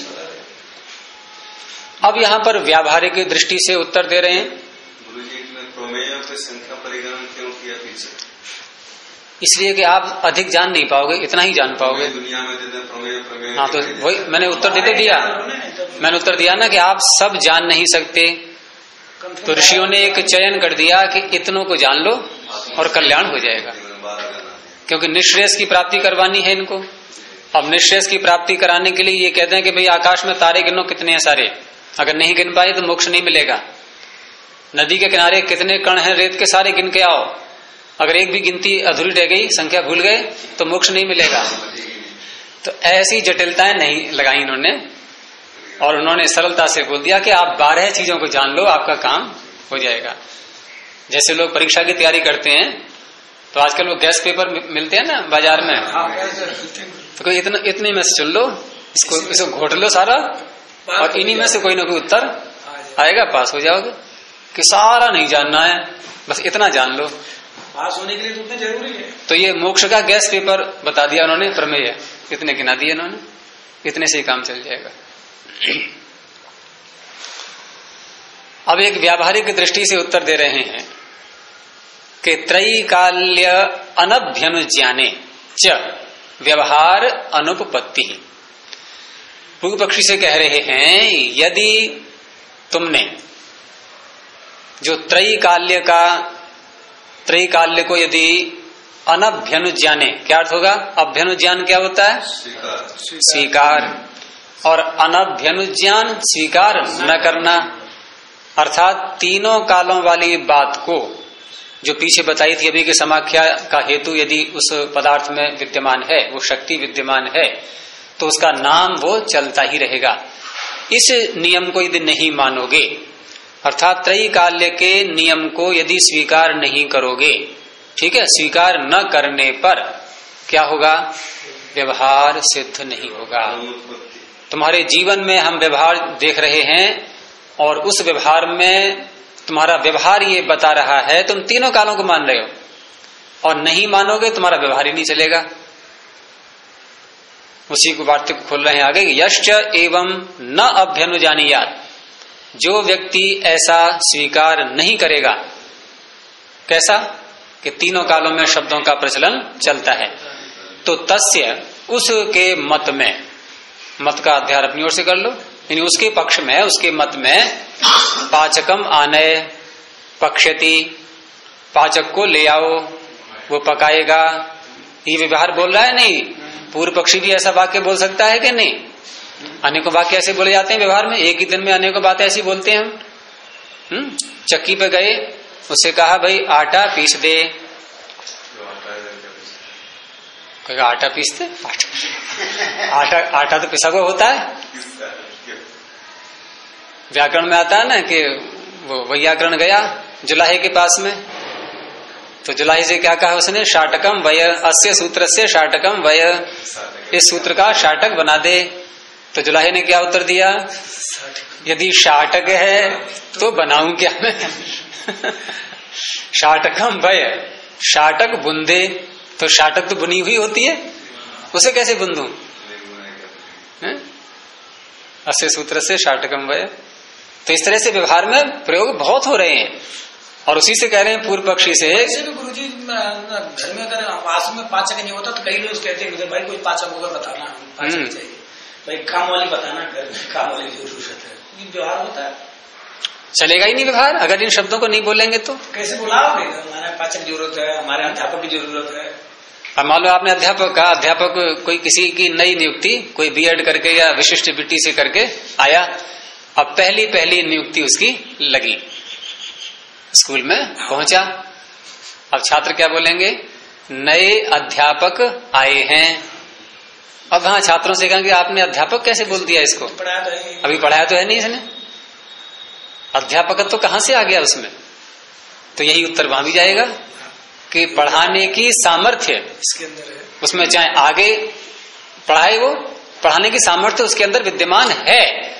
अब यहाँ पर व्यावहारिक दृष्टि से उत्तर दे रहे हैं। गुरुजी ने प्रमेय पे संख्या परिगणन क्यों किया पीछे? इसलिए कि आप अधिक जान नहीं पाओगे, इतना ही जान पाओगे दुनिया में जितने प्रमेय। हाँ, तो वही मैंने उत्तर देते दिया, मैंने उत्तर दिया ना कि आप सब जान नहीं सकते, तो ऋषियों ने एक चयन कर दिया कि इतनों को जान लो और कल्याण हो जाएगा, क्योंकि निःश्रेयस की प्राप्ति करवानी है इनको। अब निःश्रेयस की प्राप्ति कराने के लिए ये कहते हैं कि भाई आकाश में तारे गिनो कितने हैं सारे, अगर नहीं गिन पाए तो मोक्ष नहीं मिलेगा। नदी के किनारे कितने कण हैं रेत के, सारे गिन के आओ, अगर एक भी गिनती अधूरी रह गई, संख्या भूल गए तो मोक्ष नहीं मिलेगा। तो ऐसी जटिलताएं नहीं लगाई इन्होंने, और उन्होंने सरलता से बोल दिया कि आप 12 चीजों को जान लो, आपका काम हो जाएगा। जैसे लोग परीक्षा की तैयारी करते हैं तो आजकल वो गैस पेपर मिलते हैं ना बाजार में, तो कोई इतने में से चुन लो, इसको घोट लो सारा, और इन्हीं में से कोई ना कोई उत्तर आएगा, पास हो जाओगे। कि सारा नहीं जानना है, बस इतना जान लो, पास होने के लिए तो उतना जरूरी है। तो ये मोक्ष का गैस पेपर बता दिया उन्होंने, प्रमेय इतने गिना दिए इन्होंने, इतने से ही काम चल जाएगा। अब एक व्यावहारिक दृष्टि से उत्तर दे रहे हैं कि त्रैकाल्य अनभ्यनुज्ञाने च व्यवहार अनुपपत्ति। पूर्व पक्षी से कह रहे हैं यदि तुमने जो त्रैकाल्य को यदि अनभ्यनुज्ञाने, क्या अर्थ होगा? अभ्यनुज्ञान क्या होता है? स्वीकार। और अनभ्यनुज्ञान स्वीकार न करना, अर्थात तीनों कालों वाली बात को जो पीछे बताई थी अभी कि समाख्या का हेतु यदि उस पदार्थ में विद्यमान है, वो शक्ति विद्यमान है, तो उसका नाम वो चलता ही रहेगा। इस नियम को यदि नहीं मानोगे, अर्थात त्रैकाल्य के नियम को यदि स्वीकार नहीं करोगे, ठीक है, स्वीकार न करने पर क्या होगा? व्यवहार सिद्ध नहीं होगा। तुम्हारे जीवन में हम व्यवहार देख रहे हैं और उस व्यवहार में तुम्हारा व्यवहार ये बता रहा है तुम तीनों कालों को मान रहे हो, और नहीं मानोगे तुम्हारा व्यवहार ही नहीं चलेगा। उसी को वार्तिक खोल रहे हैं आगे, यश्च एवं न अभ्यनुजानीयात्, जो व्यक्ति ऐसा स्वीकार नहीं करेगा, कैसा? कि तीनों कालों में शब्दों का प्रचलन चलता है, तो तस्य, उसके मत में, मत का अध्ययन अपनी ओर से कर लो, यानी उसके पक्ष में, उसके मत में पाचकम आनय पक्ष्यति, पाचक को ले आओ, वो पकाएगा, ये व्यवहार बोल रहा है। नहीं, पूर्व पक्षी भी ऐसा वाक्य बोल सकता है कि नहीं? अनेकों वाक्य ऐसे बोले जाते हैं व्यवहार में, एक ही दिन में अनेकों बातें ऐसी बोलते हैं हम। चक्की पे गए, उससे कहा भाई आटा पीस दे, कहेगा आटा पीसते? आटा तो पिसा हुआ होता है। व्याकरण में आता है ना कि वो वैयाकरण गया जुलाहे के पास में, तो जुलाहे से क्या कहा उसने? शाटकम वय अस्य सूत्र से शाटकम वय, इस सूत्र का शाटक बना दे। तो जुलाहे ने क्या उत्तर दिया? यदि शाटक है तो बनाऊं क्या मैं? शाटकम वय, शाटक बुंदे, तो शाटक तो बुनी हुई होती है, उसे कैसे बुन दूं? अस्य सूत्र से शाटकम वय। तो इस तरह से व्यवहार में प्रयोग बहुत हो रहे हैं, और उसी से कह रहे हैं पूर्व पक्षी से। गुरुजी घर में अगर आवास में पाचक नहीं होता तो कई लोग कहते हैं भाई कोई पाचक होगा बताना, पाचक चाहिए भाई, काम वाली बताना, घर में काम वाली जरूरत है। व्यवहार होता है, चलेगा ही नहीं व्यवहार अगर इन शब्दों को नहीं बोलेंगे तो। कैसे बुलाओगे? हमारे पाचक की जरूरत है, हमारे अध्यापक की जरूरत है। अब मान लो आपने अध्यापक कहा, अध्यापक कोई किसी की नई नियुक्ति, कोई बीएड करके या विशिष्ट बीटी से करके आया, अब पहली नियुक्ति उसकी लगी, स्कूल में पहुंचा। अब छात्र क्या बोलेंगे? नए अध्यापक आए हैं। अब हाँ, छात्रों से कहेंगे आपने अध्यापक कैसे बोल दिया इसको? अभी पढ़ाया तो है नहीं इसने, अध्यापक तो कहां से आ गया उसमें? तो यही उत्तर वहां भी जाएगा कि पढ़ाने की सामर्थ्य इसके अंदर है, उसमें चाहे आगे पढ़ाए, वो पढ़ाने की सामर्थ्य उसके अंदर विद्यमान है,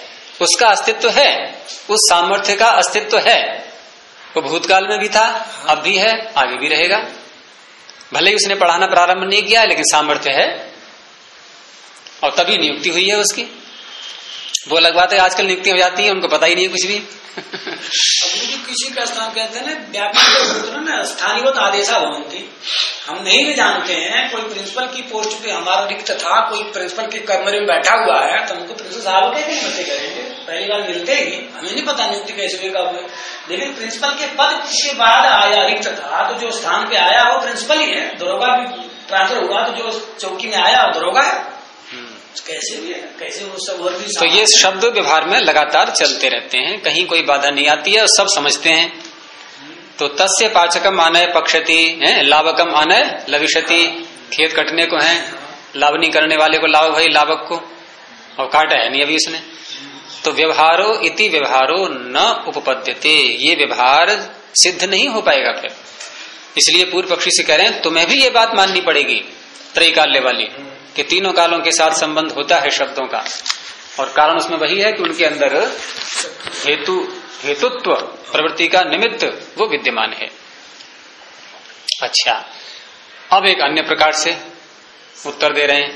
उसका अस्तित्व है, उस सामर्थ्य का अस्तित्व है। वो भूतकाल में भी था, अब भी है, आगे भी रहेगा। भले ही उसने पढ़ाना प्रारंभ नहीं किया, लेकिन सामर्थ्य है और तभी नियुक्ति हुई है उसकी। वो अलग बात है, आजकल नियुक्ति हो जाती है, उनको पता ही नहीं है कुछ भी। किसी का स्थान कहते हैं ना, व्यापक ना स्थानीय आदेशा भवंती। हम नहीं भी जानते हैं, कोई प्रिंसिपल की पोस्ट पे हमारा रिक्त था, कोई प्रिंसिपल के कमरे में बैठा हुआ है, तो हमको प्रिंसिपल साहब कैसे नियुक्ति करेंगे? पहली बार मिलते ही हमें नहीं पता नियुक्ति कैसे हुई कब हुई। लेकिन प्रिंसिपल के पद के बाद आया, रिक्त था, तो जो स्थान पे आया वो प्रिंसिपल ही है। दरोगा भी ट्रांसफर हुआ तो जो चौकी में आया वो दरोगा है। कैसे भी है, कैसे वो सब और भी। तो ये शब्द व्यवहार में लगातार चलते रहते हैं, कहीं कोई बाधा नहीं आती है और सब समझते हैं। तो तस्य पाचकम आनय पक्षति है, लाभकम आनय लविशति। खेत कटने को है, लावनी करने वाले को लाभ भाई, लाभक को, और काटा है नहीं अभी उसने। तो व्यवहारो इति व्यवहारो न उपपद्यते, ये व्यवहार सिद्ध नहीं हो पाएगा फिर। इसलिए पूर्व पक्षी से कह रहे हैं तुम्हें भी ये बात माननी पड़ेगी त्रैकाल्य वाली, कि तीनों कालों के साथ संबंध होता है शब्दों का, और कारण उसमें वही है कि उनके अंदर हेतुत्व प्रवृत्ति का निमित्त वो विद्यमान है। अच्छा, अब एक अन्य प्रकार से उत्तर दे रहे हैं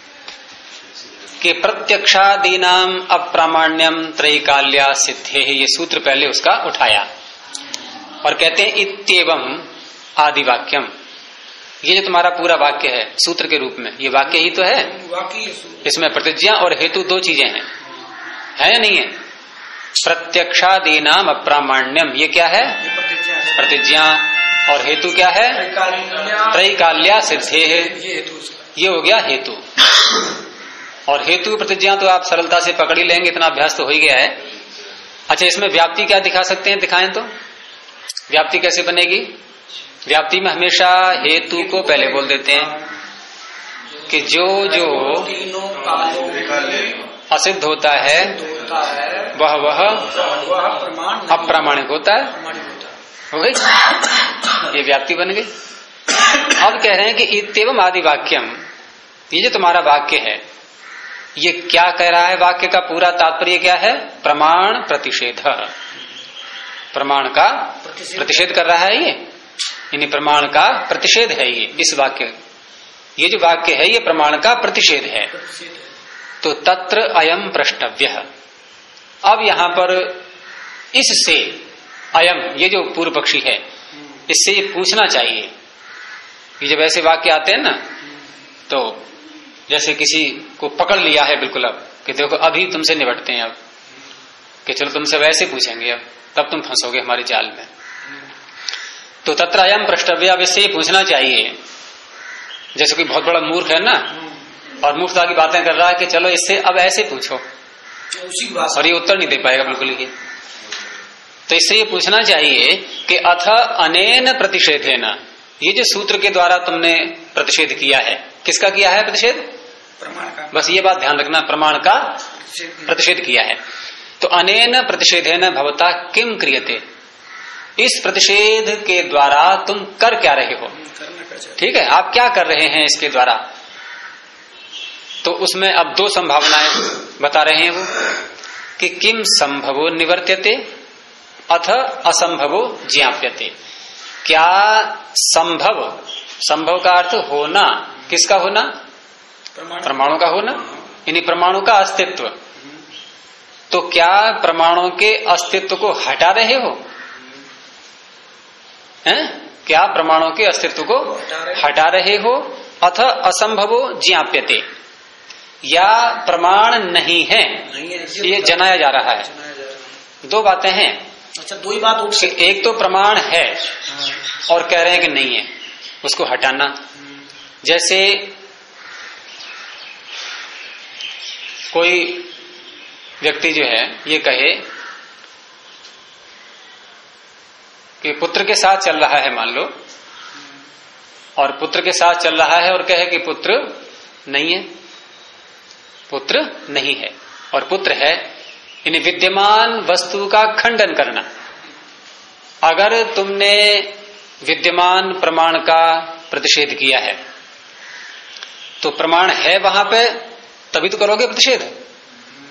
कि प्रत्यक्षादीनाम अप्रामाण्यम त्रैकाल्या सिद्धे। ये सूत्र पहले उसका उठाया और कहते हैं इत्येवम आदि वाक्यम। ये जो तुम्हारा पूरा वाक्य है सूत्र के रूप में, ये वाक्य ही तो है। इसमें प्रतिज्ञा और हेतु दो चीजें हैं, है या नहीं है? प्रत्यक्षादीनाम अप्रामाण्यम, ये क्या है? प्रतिज्ञा। और हेतु क्या है? त्रैकाल्या सिद्धे है, ये हो गया हेतु। और हेतु प्रतिज्ञा तो आप सरलता से पकड़ ही लेंगे, इतना अभ्यास तो हो ही गया है। अच्छा, इसमें व्याप्ति क्या दिखा सकते हैं? दिखाएं तो व्याप्ति कैसे बनेगी? व्याप्ति में हमेशा हेतु को पहले बोल देते हैं कि जो जो असिद्ध होता है वह अप्रामाणिक होता है। हो गई, ये व्याप्ति बन गई। अब कह रहे हैं कि इत्येवम आदि वाक्यम, ये जो तुम्हारा वाक्य है ये क्या कह रहा है? वाक्य का पूरा तात्पर्य क्या है? प्रमाण प्रतिषेध, प्रमाण का प्रतिषेध कर रहा है ये, यानी प्रमाण का प्रतिषेध है ये। इस वाक्य, ये जो वाक्य है ये प्रमाण का प्रतिषेध है। तो तत्र अयम प्रष्टव्य। अब यहां पर इससे अयम, ये जो पूर्व पक्षी है, इससे ये पूछना चाहिए कि जब ऐसे वाक्य आते हैं ना, तो जैसे किसी को पकड़ लिया है बिल्कुल, अब कि देखो अभी तुमसे निपटते हैं, अब कि चलो तुमसे वैसे पूछेंगे, अब तब तुम फंसोगे हमारे जाल में। तो तत्र अयम प्रष्टव्य, अब इससे पूछना चाहिए। जैसे कोई बहुत बड़ा मूर्ख है ना, और मूर्खता की बातें कर रहा है कि चलो इससे अब ऐसे पूछो, और ये उत्तर नहीं दे पाएगा बिल्कुल ही। तो इससे ये पूछना चाहिए कि अथ अनेन प्रतिषेधेन, ये जो सूत्र के द्वारा तुमने प्रतिषेध किया है, किसका किया है प्रतिषेध? प्रमाण का। बस ये बात ध्यान रखना, प्रमाण का प्रतिषेध किया है। तो अनेन प्रतिषेधेन भवता किम क्रियते, इस प्रतिषेध के द्वारा तुम कर क्या रहे हो? ठीक है, आप क्या कर रहे हैं इसके द्वारा? तो उसमें अब दो संभावनाएं बता रहे हैं वो, कि किम संभवो निवर्त्यते अथ असंभवो ज्ञाप्यते। क्या संभव, संभव का अर्थ होना, किसका होना? प्रमाणों का होना, यानी प्रमाणों का अस्तित्व। तो क्या प्रमाणों के अस्तित्व को हटा रहे हो? हैं? क्या प्रमाणों के अस्तित्व को हटा रहे हो? अथ असंभवो ज्ञाप्यते, या प्रमाण नहीं है, ये जनाया जा रहा है। दो बातें हैं। अच्छा, दो ही बात उठ, एक तो प्रमाण है और कह रहे हैं कि नहीं है, उसको हटाना। जैसे कोई व्यक्ति जो है ये कहे कि पुत्र के साथ चल रहा है, मान लो, और पुत्र के साथ चल रहा है और कहे कि पुत्र नहीं है, पुत्र नहीं है, और पुत्र है, यानी विद्यमान वस्तु का खंडन करना। अगर तुमने विद्यमान प्रमाण का प्रतिषेध किया है तो प्रमाण है वहां पे, तभी तो करोगे प्रतिषेध।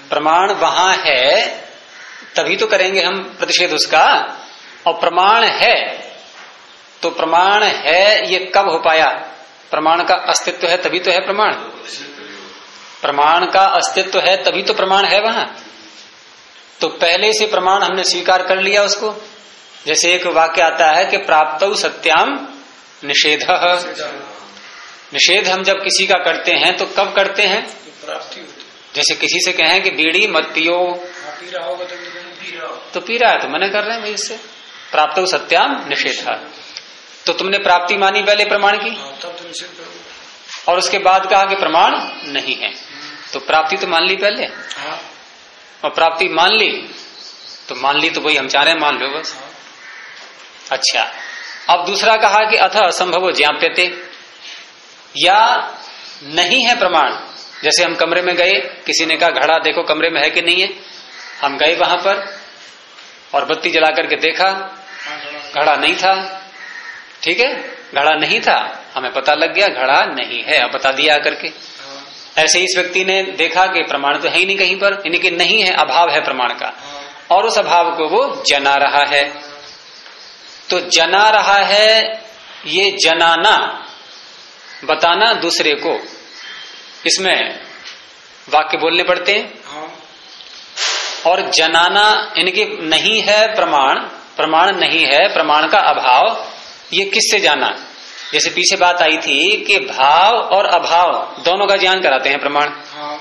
प्रमाण वहां है तभी तो करेंगे हम प्रतिषेध उसका, और प्रमाण है तो प्रमाण है ये कब हो पाया? प्रमाण का अस्तित्व है तभी तो है प्रमाण, प्रमाण का अस्तित्व है तभी तो प्रमाण है वहां। तो पहले से प्रमाण हमने स्वीकार कर लिया उसको। जैसे एक वाक्य आता है कि प्राप्तौ सत्याम निषेध, निषेध हम जब किसी का करते हैं तो कब करते हैं? प्राप्ति होती। जैसे किसी से कहें कि बीड़ी मत पियो, पी रहा होगा तो पी रहा है तो मना कर रहे हैं भाई इससे। प्राप्तौ सत्याम निषेध, तो तुमने प्राप्ति मानी पहले प्रमाण की, तब तो निषेध करोगे। और उसके बाद कहा कि प्रमाण नहीं है, तो प्राप्ति तो मान ली पहले, और प्राप्ति मान ली तो वही हम चाह रहे हैं मान लो बस। अच्छा, अब दूसरा कहा कि अथ असंभवो ज्ञाप्यते, या नहीं है प्रमाण। जैसे हम कमरे में गए, किसी ने कहा घड़ा देखो कमरे में है कि नहीं है, हम गए वहां पर और बत्ती जला करके देखा, घड़ा नहीं था, ठीक है, घड़ा नहीं था, हमें पता लग गया घड़ा नहीं है, अब बता दिया करके। ऐसे इस व्यक्ति ने देखा कि प्रमाण तो है ही नहीं कहीं पर, यानी कि नहीं है, अभाव है प्रमाण का, और उस अभाव को वो जना रहा है। तो जना रहा है, ये जनाना बताना दूसरे को, इसमें वाक्य बोलने पड़ते हैं। और जनाना इनके नहीं है प्रमाण, प्रमाण नहीं है, प्रमाण का अभाव, ये किससे जाना? जैसे पीछे बात आई थी कि भाव और अभाव दोनों का ज्ञान कराते हैं प्रमाण,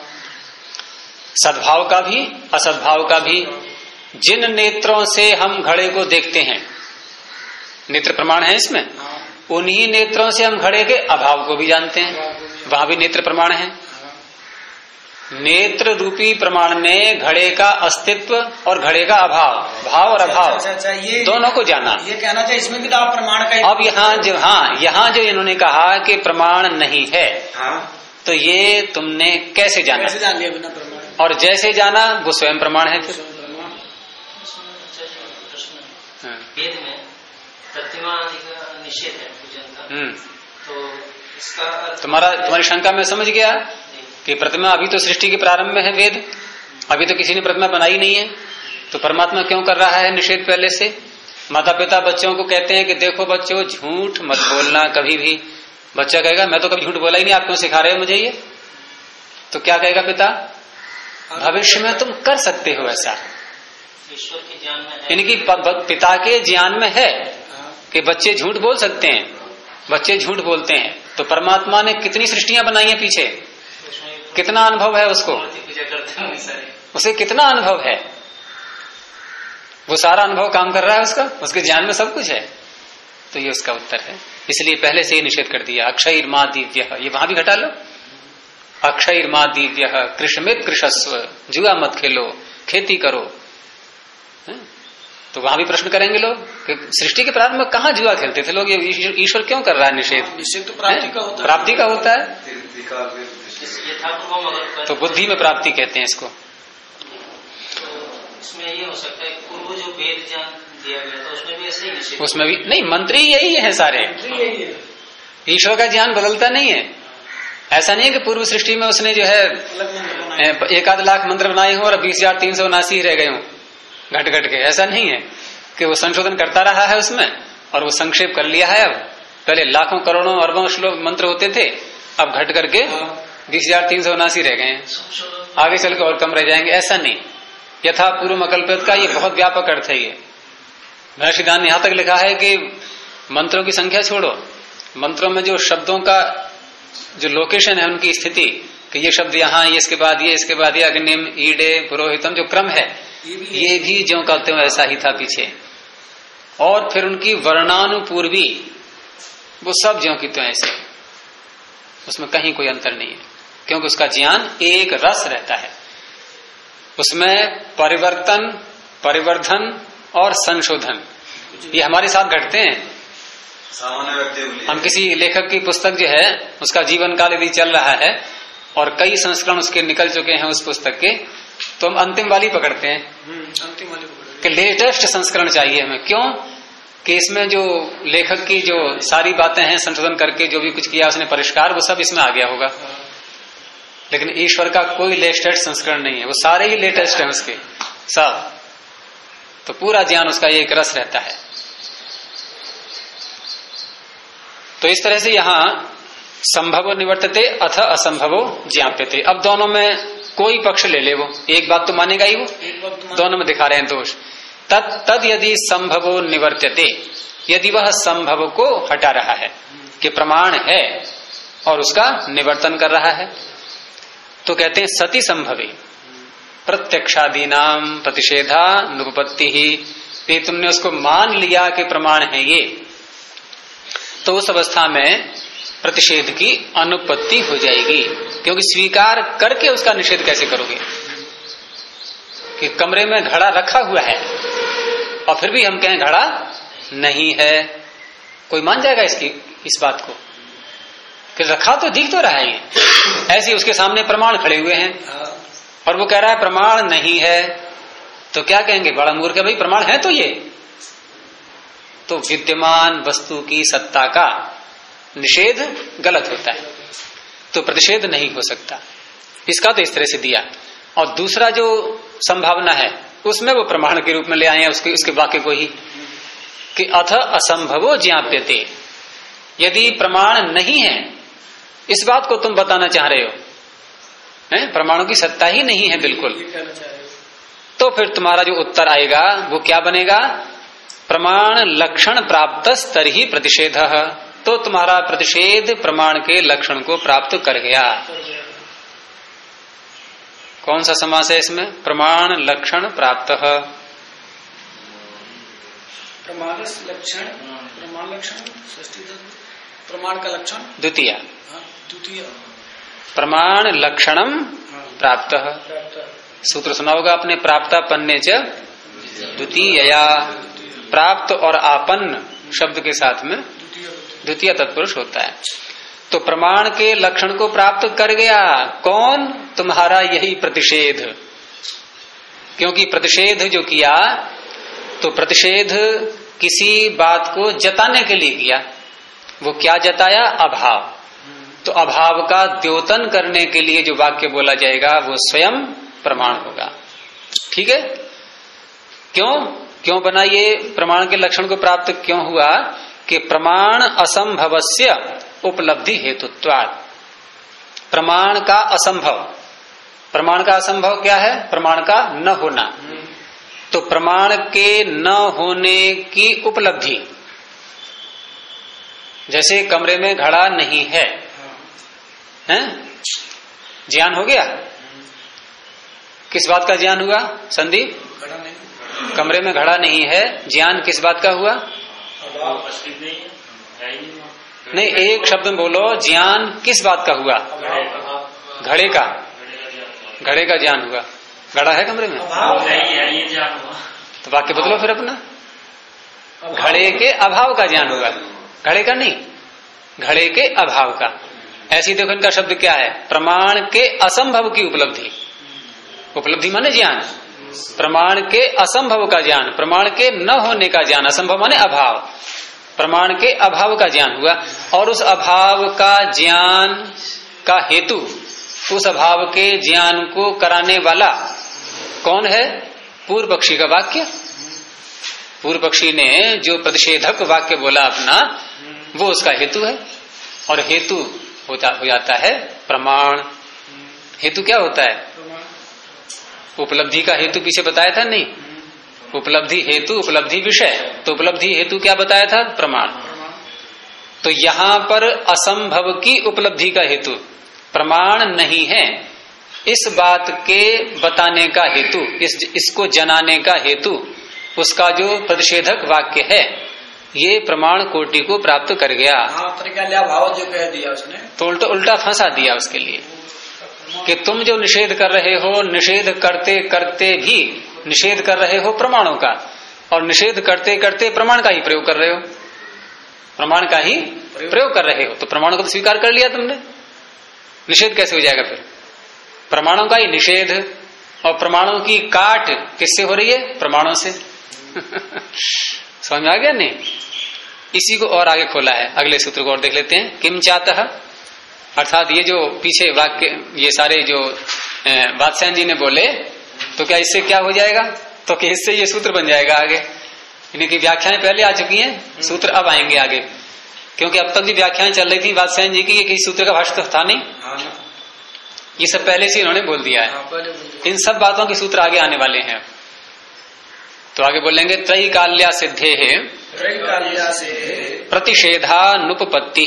सद्भाव का भी असद्भाव का भी। जिन नेत्रों से हम घड़े को देखते हैं, नेत्र प्रमाण है इसमें, उन्हीं नेत्रों से हम घड़े के अभाव को भी जानते हैं, वहां भी नेत्र प्रमाण है। नेत्र रूपी प्रमाण ने घड़े का अस्तित्व और घड़े का अभाव, भाव और अभाव ये दोनों को जाना। ये कहना चाहिए इसमें भी तो आप प्रमाण का। अब यहाँ जो इन्होंने कहा कि प्रमाण नहीं है, तो ये तुमने कैसे जाना? कैसे जान लिया बिना प्रमाण? और जैसे जाना वो स्वयं प्रमाण है। फिर वेद में प्रतिमा का निषेध है पूजन का, तो इसका तुम्हारी शंका में समझ गया कि प्रतिमा अभी तो सृष्टि के प्रारंभ में है वेद, अभी तो किसी ने प्रतिमा बनाई नहीं है, तो परमात्मा क्यों कर रहा है निषेध पहले से? माता पिता बच्चों को कहते हैं कि देखो बच्चों झूठ मत बोलना कभी भी। बच्चा कहेगा मैं तो कभी झूठ बोला ही नहीं, आप क्यों सिखा रहे हो मुझे ये? तो क्या कहेगा पिता? भविष्य में तुम कर सकते हो ऐसा। ईश्वर के ज्ञान में, यानी कि पिता के ज्ञान में है कि बच्चे झूठ बोल सकते हैं, बच्चे झूठ बोलते हैं। तो परमात्मा ने कितनी सृष्टियां बनाई हैं पीछे, कितना अनुभव है उसको, उसे कितना अनुभव है, वो सारा अनुभव काम कर रहा है उसका, उसके ज्ञान में सब कुछ है। तो ये उसका उत्तर है, इसलिए पहले से ही निषेध कर दिया। अक्षयर्मा दिव्य, ये वहां भी घटा लो, अक्षयर्मा दिव्य कृष्णमित कृषस्व, जुआ मत खेलो, खेती करो। तो वहां भी प्रश्न करेंगे लोग कि सृष्टि के प्रारंभ में कहाँ जुआ खेलते थे लोग, ये ईश्वर क्यों कर रहा है निषेध? निषेध तो प्राप्ति का होता है, प्राप्ति का होता है, तो बुद्धि में प्राप्ति कहते हैं इसको। तो इसमें ये हो सकता है पूर्व जो वेद ज्ञान दिया गया था उसमें भी ऐसे ही निषेध, उसमें भी नहीं, मंत्री यही है सारे, ईश्वर का ज्ञान बदलता नहीं है। ऐसा नहीं है कि पूर्व सृष्टि में उसने जो है 1 लाख मंत्र बनाए हो और 20,379 रह गए हो घट घट के, ऐसा नहीं है कि वो संशोधन करता रहा है उसमें और वो संक्षेप कर लिया है। अब पहले लाखों करोड़ों अरबों श्लोक मंत्र होते थे, अब घट करके 20,379 रह गए हैं, आगे चल के और कम रह जाएंगे, ऐसा नहीं। यथा पूर्व अकल्पित का ये बहुत व्यापक अर्थ है। ये महर्षिदान ने यहां तक लिखा है कि मंत्रों की संख्या छोड़ो, मंत्रों में जो शब्दों का जो लोकेशन है उनकी स्थिति, कि ये शब्द यहाँ, ये इसके बाद ये, इसके बाद ये, अग्निम ईडे पुरोहितम, जो क्रम है ये भी जो कहते हो ऐसा ही था पीछे। और फिर उनकी वर्णानुपूर्वी वो सब ज्यों की तो ऐसे, उसमें कहीं कोई अंतर नहीं है, क्योंकि उसका ज्ञान एक रस रहता है। उसमें परिवर्तन, परिवर्धन और संशोधन ये हमारे साथ घटते हैं। सामान्य व्यक्ति, हम किसी लेखक की पुस्तक जो है उसका जीवन काल यदि चल रहा है और कई संस्करण उसके निकल चुके हैं उस पुस्तक के, तो हम अंतिम वाली पकड़ते हैं, अंतिम वाली कि लेटेस्ट संस्करण चाहिए हमें। क्यों? कि इसमें जो लेखक की जो सारी बातें हैं संशोधन करके जो भी कुछ किया उसने परिष्कार, वो सब इसमें आ गया होगा। लेकिन ईश्वर का कोई लेटेस्ट संस्करण नहीं है, वो सारे ही लेटेस्ट हैं उसके सब। तो पूरा ज्ञान उसका एक रस रहता है। तो इस तरह से यहां संभवो निवर्तते अथ असंभवो ज्ञाप्यते। अब दोनों में कोई पक्ष ले ले, वो एक बात तो मानेगा ही, वो दोनों में दिखा रहे हैं दोष। तद यदि संभवो निवर्त्यते, यदि वह संभव को हटा रहा है कि प्रमाण है और उसका निवर्तन कर रहा है, तो कहते हैं सति संभवे प्रत्यक्षादीनाम प्रतिषेधा नुपपत्ति ही। ये तुमने उसको मान लिया कि प्रमाण है ये, तो उस अवस्था में प्रतिषेध की अनुपत्ति हो जाएगी, क्योंकि स्वीकार करके उसका निषेध कैसे करोगे कि कमरे में घड़ा रखा हुआ है और फिर भी हम कहें घड़ा नहीं है, कोई मान जाएगा इस बात को कि रखा तो दिख तो रहा है ये। ऐसे उसके सामने प्रमाण खड़े हुए हैं और वो कह रहा है प्रमाण नहीं है, तो क्या कहेंगे, बड़ा मूर्ख है भाई, प्रमाण है तो ये। तो विद्यमान वस्तु की सत्ता का निषेध गलत होता है, तो प्रतिषेध नहीं हो सकता। इसका तो इस तरह से दिया। और दूसरा जो संभावना है उसमें वो प्रमाण के रूप में ले आए हैं उसके वाक्य को ही कि अथ असंभवो ज्ञाप्यते। यदि प्रमाण नहीं है, इस बात को तुम बताना चाह रहे हो, प्रमाणों की सत्ता ही नहीं है बिल्कुल, तो फिर तुम्हारा जो उत्तर आएगा वो क्या बनेगा, प्रमाण लक्षण प्राप्त स्तरहि प्रतिषेध। तो तुम्हारा प्रतिषेध प्रमाण के लक्षण को प्राप्त कर गया। कौन सा समास है इसमें, प्रमाण लक्षण प्राप्त। प्रमाण लक्षण, प्रमाण लक्षण, प्रमाण का लक्षण द्वितीय, प्रमाण लक्षणम प्राप्त। सूत्र सुना होगा आपने, प्राप्ता पन्ने च द्वितीयया। प्राप्त और आपन्न शब्द के साथ में द्वितीय तत्पुरुष होता है। तो प्रमाण के लक्षण को प्राप्त कर गया कौन, तुम्हारा यही प्रतिषेध। क्योंकि प्रतिषेध जो किया तो प्रतिषेध किसी बात को जताने के लिए किया। वो क्या जताया, अभाव। तो अभाव का द्योतन करने के लिए जो वाक्य बोला जाएगा वो स्वयं प्रमाण होगा। ठीक है, क्यों बना ये, प्रमाण के लक्षण को प्राप्त क्यों हुआ कि प्रमाण असंभवस्य उपलब्धि हेतुत्वात्। प्रमाण का असंभव, प्रमाण का असंभव क्या है, प्रमाण का न होना। तो प्रमाण के न होने की उपलब्धि, जैसे कमरे में घड़ा नहीं है, ज्ञान हो गया। किस बात का ज्ञान हुआ संदीप, कमरे में घड़ा नहीं है, ज्ञान किस बात का हुआ, नहीं एक शब्द में बोलो, ज्ञान किस बात का हुआ, घड़े का, घड़े का ज्ञान हुआ। घड़ा है कमरे में, तो वाक्य बदलो फिर अपना, घड़े के अभाव का ज्ञान हुआ, घड़े का नहीं, घड़े के अभाव का। ऐसी देखो इनका शब्द क्या है, प्रमाण के असंभव की उपलब्धि। उपलब्धि माने ज्ञान, प्रमाण के असंभव का ज्ञान, प्रमाण के न होने का ज्ञान, असंभव माने अभाव, प्रमाण के अभाव का ज्ञान हुआ। और उस अभाव का ज्ञान का हेतु, उस अभाव के ज्ञान को कराने वाला कौन है, पूर्व पक्षी का वाक्य। पूर्व पक्षी ने जो प्रतिषेधक वाक्य बोला अपना, वो उसका हेतु है। और हेतु हो जाता है प्रमाण। हेतु क्या होता है, उपलब्धि का हेतु पीछे बताया था नहीं, उपलब्धि हेतु, उपलब्धि विषय। तो उपलब्धि हेतु क्या बताया था, प्रमाण। तो यहां पर असंभव की उपलब्धि का हेतु प्रमाण नहीं है, इस बात के बताने का हेतु, इसको जनाने का हेतु उसका जो प्रतिषेधक वाक्य है, ये प्रमाण कोटि को प्राप्त कर गया। भाव जो कह दिया उसने, तो उल्टा फंसा दिया उसके लिए कि तुम जो निषेध कर रहे हो, निषेध करते करते भी निषेध कर रहे हो प्रमाणों का, और निषेध करते करते प्रमाण का ही प्रयोग कर रहे हो, प्रमाण का ही प्रयोग कर रहे हो। तो प्रमाणों को तो स्वीकार कर लिया तुमने, निषेध कैसे हो जाएगा फिर, प्रमाणों का ही निषेध। और प्रमाणों की काट किससे हो रही है, प्रमाणों से। समझ में आ गया नहीं। इसी को और आगे खोला है, अगले सूत्र को और देख लेते हैं। किम चातः, अर्थात ये जो पीछे वाक्य ये सारे जो वात्स्यायन जी ने बोले, तो क्या इससे क्या हो जाएगा, तो कि इससे ये सूत्र बन जाएगा आगे। इनकी व्याख्याएं पहले आ चुकी हैं, सूत्र अब आएंगे आगे, क्योंकि अब तक जो व्याख्याएं चल रही थी वात्स्यायन जी की, ये किसी सूत्र का भाष्य तो था नहीं, ये सब पहले से इन्होंने बोल दिया है। इन सब बातों के सूत्र आगे आने वाले हैं। तो आगे बोलेंगे त्रैकाल्या सिद्धे है प्रतिषेधानुपपत्ति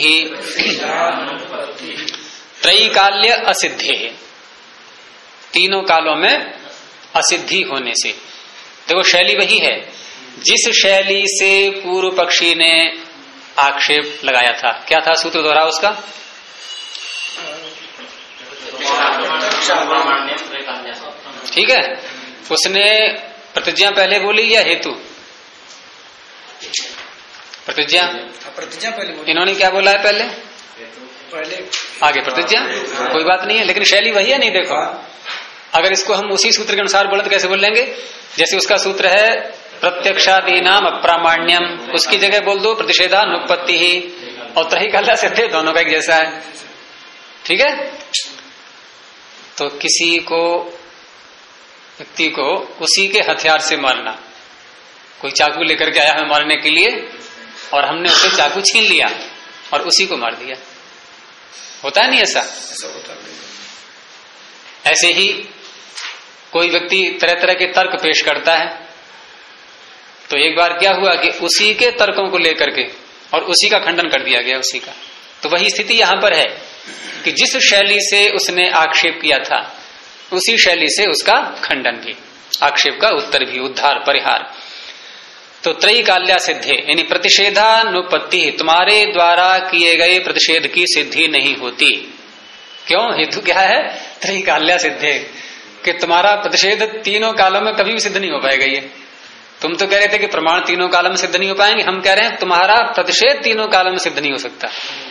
त्रैकाल्य असिद्धे, तीनों कालों में असिद्धि होने से। देखो शैली वही है जिस शैली से पूर्व पक्षी ने आक्षेप लगाया था। क्या था सूत्र दोहरा उसका? ठीक है, उसने प्रतिज्ञा पहले बोली या हेतु? प्रतिज्ञा पहले बोली। इन्होंने क्या बोला है पहले? आगे प्रतिज्ञा, कोई बात नहीं है, लेकिन शैली वही है। नहीं देखो, अगर इसको हम उसी सूत्र के अनुसार बोले तो कैसे बोल लेंगे? जैसे उसका सूत्र है प्रत्यक्षादीनाम अप्रामाण्यम, उसकी जगह बोल दो प्रतिषेधानुपत्ति ही, और त्रैकाल्या सिद्धे दोनों का एक जैसा है। ठीक है, तो किसी को व्यक्ति को उसी के हथियार से मारना, कोई चाकू लेकर के आया है मारने के लिए और हमने उससे चाकू छीन लिया और उसी को मार दिया, होता है नहीं ऐसा? ऐसे ही कोई व्यक्ति तरह तरह के तर्क पेश करता है, तो एक बार क्या हुआ कि उसी के तर्कों को लेकर के और उसी का खंडन कर दिया गया उसी का। तो वही स्थिति यहां पर है कि जिस शैली से उसने आक्षेप किया था उसी शैली से उसका खंडन भी, आक्षेप का उत्तर भी, उद्धार परिहार। तो त्रैकाल्या सिद्धे यानी प्रतिषेधानुपत्ति, तुम्हारे द्वारा किए गए प्रतिषेध की सिद्धि नहीं होती। क्यों? हेतु क्या है? त्रैकाल्या सिद्धे, कि तुम्हारा प्रतिषेध तीनों कालों में कभी भी सिद्ध नहीं हो पाएगा। ये तुम तो कह रहे थे कि प्रमाण तीनों कालों में सिद्ध नहीं हो पाएंगे, हम कह रहे हैं तुम्हारा प्रतिषेध तीनों कालों में सिद्ध नहीं हो सकता।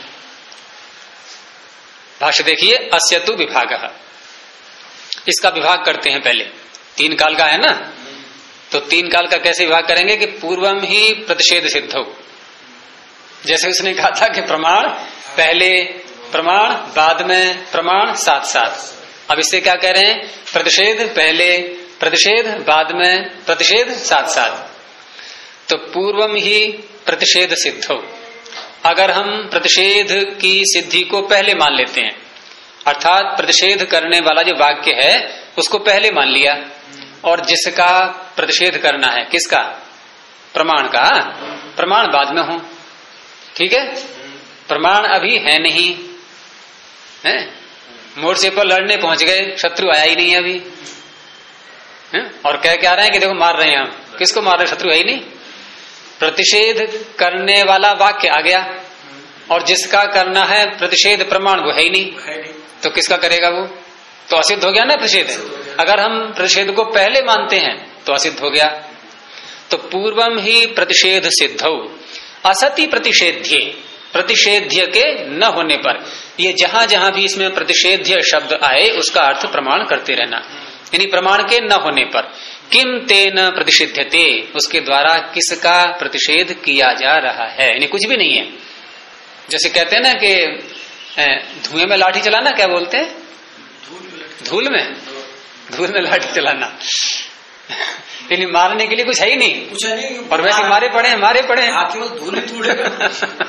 भाष्य देखिए, अस्यतु विभागः, इसका विभाग करते हैं। पहले तीन काल का है ना, तो तीन काल का कैसे विभाग करेंगे कि पूर्वम ही प्रतिषेध सिद्ध हो। जैसे उसने कहा था कि प्रमाण पहले, प्रमाण बाद में, प्रमाण साथ साथ। अब इससे क्या कह रहे हैं? प्रतिषेध पहले, प्रतिषेध बाद में, प्रतिषेध साथ साथ। तो पूर्वम ही प्रतिषेध सिद्ध हो। अगर हम प्रतिषेध की सिद्धि को पहले मान लेते हैं, अर्थात प्रतिषेध करने वाला जो वाक्य है उसको पहले मान लिया, और जिसका प्रतिषेध करना है, किसका? प्रमाण का, प्रमाण बाद में हो। ठीक है, प्रमाण अभी है नहीं है, मोर्चे पर लड़ने पहुंच गए, शत्रु आया ही नहीं अभी है? और क्या रहे हैं कि देखो मार रहे हैं हम, किसको मार रहे? शत्रु है ही नहीं। प्रतिषेध करने वाला वाक्य आ गया और जिसका करना है प्रतिषेध प्रमाण वो है ही नहीं, तो किसका करेगा वो? तो असिद्ध हो गया ना प्रतिषेध। अगर हम प्रतिषेध को पहले मानते हैं तो असिद्ध हो गया। तो पूर्वम ही प्रतिषेध सिद्धौ असति प्रतिषेध्य, प्रतिषेध्य के न होने पर, ये जहां जहां भी इसमें प्रतिषेध्य शब्द आए उसका अर्थ प्रमाण करते रहना, यानी प्रमाण के न होने पर। किम तेन प्रतिषिध्यते, उसके द्वारा किसका प्रतिषेध किया जा रहा है, यानी कुछ भी नहीं है। जैसे कहते हैं ना कि धुएं में लाठी चलाना, क्या बोलते हैं? धूल में लाठी चलाना, यानी मारने के लिए कुछ है ही नहीं, कुछ है नहीं, और वैसे मारे पड़े हैं केवल धूल तोड़ेगा।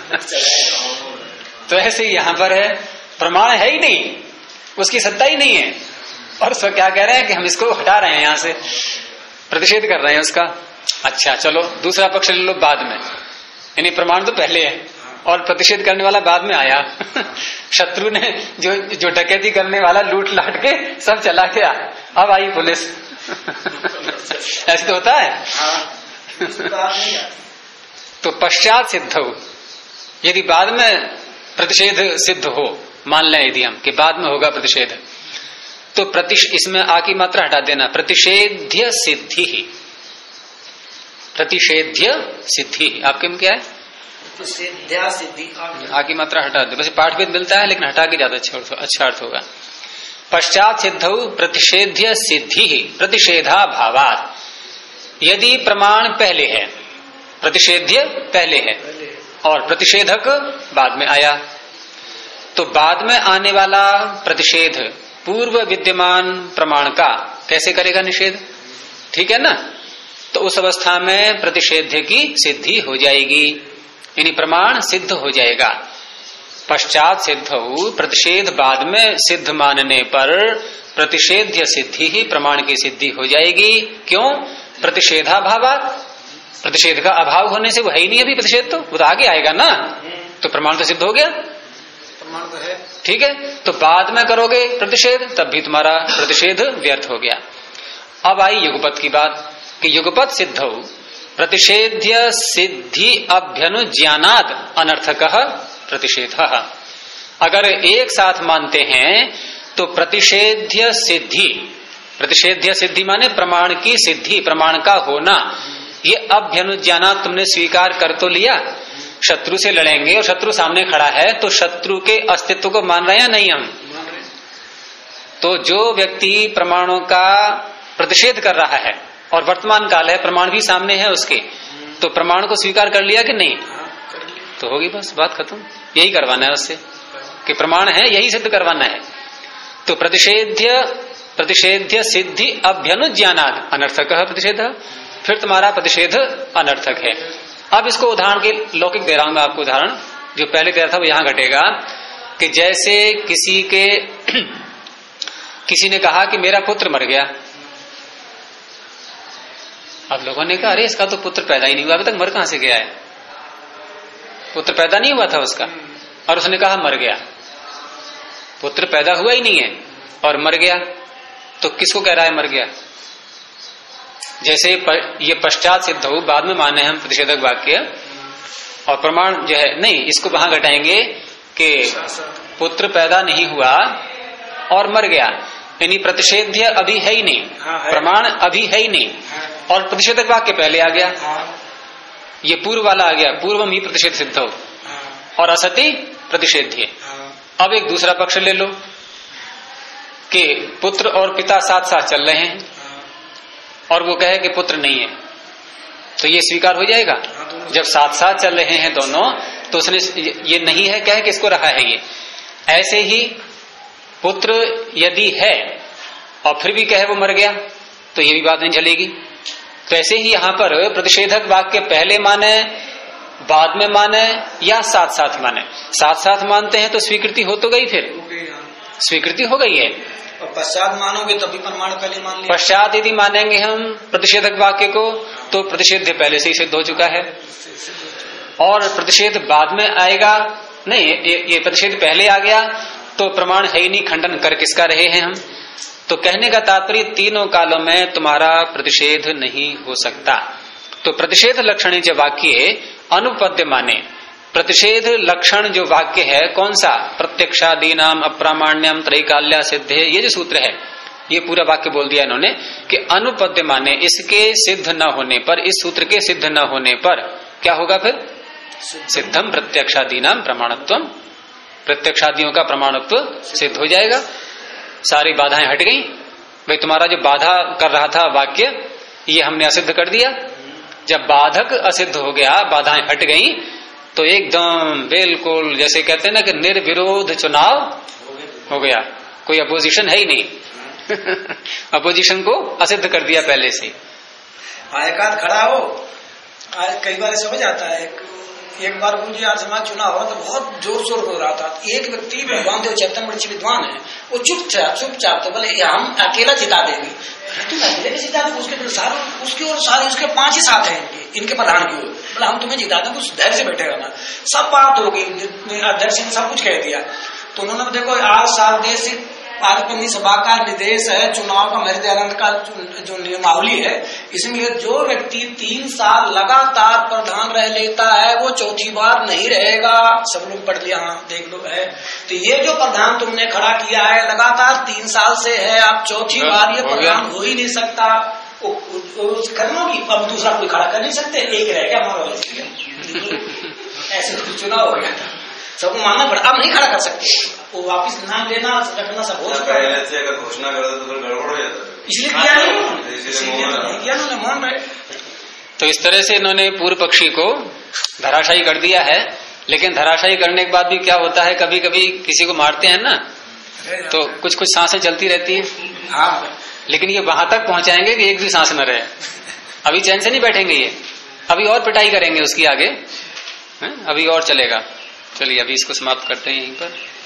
तो ऐसे ही यहां पर है, प्रमाण है ही नहीं, उसकी सत्ता ही नहीं है, और सब क्या कह रहे हैं कि हम इसको हटा रहे हैं, यहां से प्रतिषेध कर रहे हैं उसका। अच्छा चलो दूसरा पक्ष ले लो बाद में, यानी प्रमाण तो पहले है और प्रतिषेध करने वाला बाद में आया। शत्रु ने जो डकैती करने वाला लूट लाट के सब चला गया, अब आई पुलिस। ऐसे तो होता है। तो पश्चात सिद्ध हो, यदि बाद में प्रतिषेध सिद्ध हो, मान लें यदि हम कि बाद में होगा प्रतिषेध, तो इसमें आ की मात्रा हटा देना, प्रतिषेध्य सिद्धि ही, प्रतिषेध्य सिद्धि आपके में क्या है? आ की मात्रा हटा दो, वैसे पाठ भेद मिलता है लेकिन हटा के ज्यादा अच्छा अर्थ होगा। पश्चात सिद्धौ प्रतिषेध्य सिद्धि ही प्रतिषेधा भावात, यदि प्रमाण पहले है, प्रतिषेध्य पहले है और प्रतिषेधक बाद में आया, तो बाद में आने वाला प्रतिषेध पूर्व विद्यमान प्रमाण का कैसे करेगा निषेध? ठीक है ना? तो उस अवस्था में प्रतिषेध्य की सिद्धि हो जाएगी, यानी प्रमाण सिद्ध हो जाएगा। पश्चात सिद्ध हो प्रतिषेध बाद में सिद्ध मानने पर प्रतिषेध्य सिद्धि ही प्रमाण की सिद्धि हो जाएगी। क्यों? प्रतिषेधाभावात, प्रतिषेध का अभाव होने से वो है ही नहीं अभी प्रतिषेध, तो वो तो आगे आएगा ना, तो प्रमाण तो सिद्ध हो गया, प्रमाण तो है। ठीक है, तो बाद में करोगे प्रतिषेध तब भी तुम्हारा प्रतिषेध व्यर्थ हो गया। अब आई युगपत की बात कि युगपत सिद्ध हो प्रतिषेध्य सिद्धि अभ्यनुज्ञानात् अनर्थकः प्रतिषेधः। अगर एक साथ मानते हैं तो प्रतिषेध्य सिद्धि, प्रतिषेध्य सिद्धि माने प्रमाण की सिद्धि, प्रमाण का होना, ये अभ्यनुज्ञानात् तुमने स्वीकार कर तो लिया। शत्रु से लड़ेंगे और शत्रु सामने खड़ा है तो शत्रु के अस्तित्व को मान रहे हैं नहीं हम? तो जो व्यक्ति प्रमाणों का प्रतिषेध कर रहा है और वर्तमान काल है, प्रमाण भी सामने है उसके, तो प्रमाण को स्वीकार कर लिया कि नहीं? तो होगी बस बात खत्म। यही करवाना है उससे कि प्रमाण है, यही सिद्ध करवाना है। तो प्रतिषेध्य सिद्धि अभ्यनुज्ञानात् अनर्थकः प्रतिषेध, फिर तुम्हारा प्रतिषेध अनर्थक है। अब इसको उदाहरण के लौकिक दे रहा हूं मैं आपको उदाहरण, जो पहले दे रहा था वो यहां घटेगा कि जैसे किसी ने कहा कि मेरा पुत्र मर गया। अब लोगों ने कहा अरे इसका तो पुत्र पैदा ही नहीं हुआ, अभी तक मर कहां से गया है? पुत्र पैदा नहीं हुआ था उसका और उसने कहा मर गया। पुत्र पैदा हुआ ही नहीं है और मर गया, तो किसको कह रहा है मर गया? जैसे ये पश्चात सिद्ध हो, बाद में माने हम प्रतिषेधक वाक्य, और प्रमाण जो है नहीं, इसको वहां घटाएंगे कि पुत्र पैदा नहीं हुआ और मर गया, यानी प्रतिषेध्य अभी है ही नहीं, प्रमाण अभी है ही नहीं, और प्रतिषेधक वाक्य पहले आ गया, ये पूर्व वाला आ गया, पूर्वम ही प्रतिषेध सिद्ध हो और असति प्रतिषेध्य। अब एक दूसरा पक्ष ले लो कि पुत्र और पिता साथ साथ चल रहे हैं और वो कहे कि पुत्र नहीं है, तो ये स्वीकार हो जाएगा? जब साथ साथ चल रहे हैं दोनों तो उसने ये नहीं है कहे किसको रहा है ये। ऐसे ही पुत्र यदि है और फिर भी कहे वो मर गया तो ये भी बात नहीं चलेगी। तो ऐसे ही यहां पर प्रतिषेधक वाक्य पहले माने, बाद में माने या साथ साथ माने। साथ साथ मानते हैं तो स्वीकृति हो तो गई, फिर स्वीकृति हो गई है। और पश्चात मानोगे तभी प्रमाण पहले मान लिया। पश्चात यदि मानेंगे हम प्रतिषेधक वाक्य को तो प्रतिषेध पहले से ही सिद्ध हो चुका है, और प्रतिषेध बाद में आएगा नहीं, ये प्रतिषेध पहले आ गया तो प्रमाण है ही नहीं, खंडन कर किसका रहे हैं हम। तो कहने का तात्पर्य तीनों कालों में तुम्हारा प्रतिषेध नहीं हो सकता। तो प्रतिषेध लक्षण जो वाक्य अनुपद्य माने, प्रतिषेध लक्षण जो वाक्य है कौन सा? प्रत्यक्षादीनाम अप्रामाण्यम त्रैकाल्या सिद्ध, ये जो सूत्र है ये पूरा वाक्य बोल दिया इन्होंने कि अनुपद्य माने, इसके सिद्ध न होने पर, इस सूत्र के सिद्ध न होने पर क्या होगा? फिर सिद्धम प्रत्यक्षादीनाम प्रमाणत्वम, प्रत्यक्षादियों का प्रमाणत्व सिद्ध हो जाएगा। सारी बाधाएं हट गई। भाई तुम्हारा जो बाधा कर रहा था वाक्य ये हमने असिद्ध कर दिया। जब बाधक असिद्ध हो गया, बाधाएं हट गई, तो एकदम बिल्कुल जैसे कहते हैं ना कि निर्विरोध चुनाव हो गया, कोई अपोजिशन है ही नहीं। अपोजिशन को असिद्ध कर दिया पहले से। एकाध खड़ा हो, कई बार समझ आता है। एक बार मुझे आज समाज चुनाव हुआ तो बहुत जोर शोर हो रहा था। एक व्यक्ति भगवान देव चैतन्य बड़े विद्वान है, वो चुपचाप तो बोले हम अकेला जिता देंगे। तुम अकेले जिता देंगे? उसके और सारे उसके 5 ही साथ हैं इनके प्रधान की ओर, बोले हम तुम्हें जिता देंगे, कुछ धैर्य से बैठेगा ना। सब बात हो गई, अध्यक्ष ने सब कुछ कह दिया। तो उन्होंने देखो आज साल देश पार्टी सभा का निर्देश है, चुनाव का मर्यादानंद का जो नियमावली है, इसमें जो व्यक्ति 3 साल लगातार प्रधान रह लेता है वो चौथी बार नहीं रहेगा। सब लोग पढ़ लिया, हाँ देख लो है। तो ये जो प्रधान तुमने खड़ा किया है लगातार 3 साल से है, आप चौथी बार ये प्रधान हो ही नहीं सकता। करना की अब दूसरा कोई खड़ा कर नहीं सकते, एक रह गया हमारा। ऐसे चुनाव हो गया था, सबको मानना पड़ा, अब नहीं खड़ा कर सकते, वो वापिस नाम लेना रखना सब हो चुका है। अगर घोषणा कर दो तो गड़बड़ हो जाता है, इसलिए किया नहीं किया, उन्होंने मान रहे। तो इस तरह से इन्होंने पूर्व पक्षी को धराशायी कर दिया है। लेकिन धराशायी करने के बाद भी क्या होता है, कभी कभी किसी को मारते हैं ना तो कुछ कुछ सांसें चलती रहती हैं। हाँ, लेकिन ये वहां तक पहुंचाएंगे कि एक भी सांस न रहे। अभी चैन से नहीं बैठेंगे ये, अभी और पिटाई करेंगे उसकी आगे, अभी और चलेगा। चलिए अभी इसको समाप्त करते हैं यहीं पर।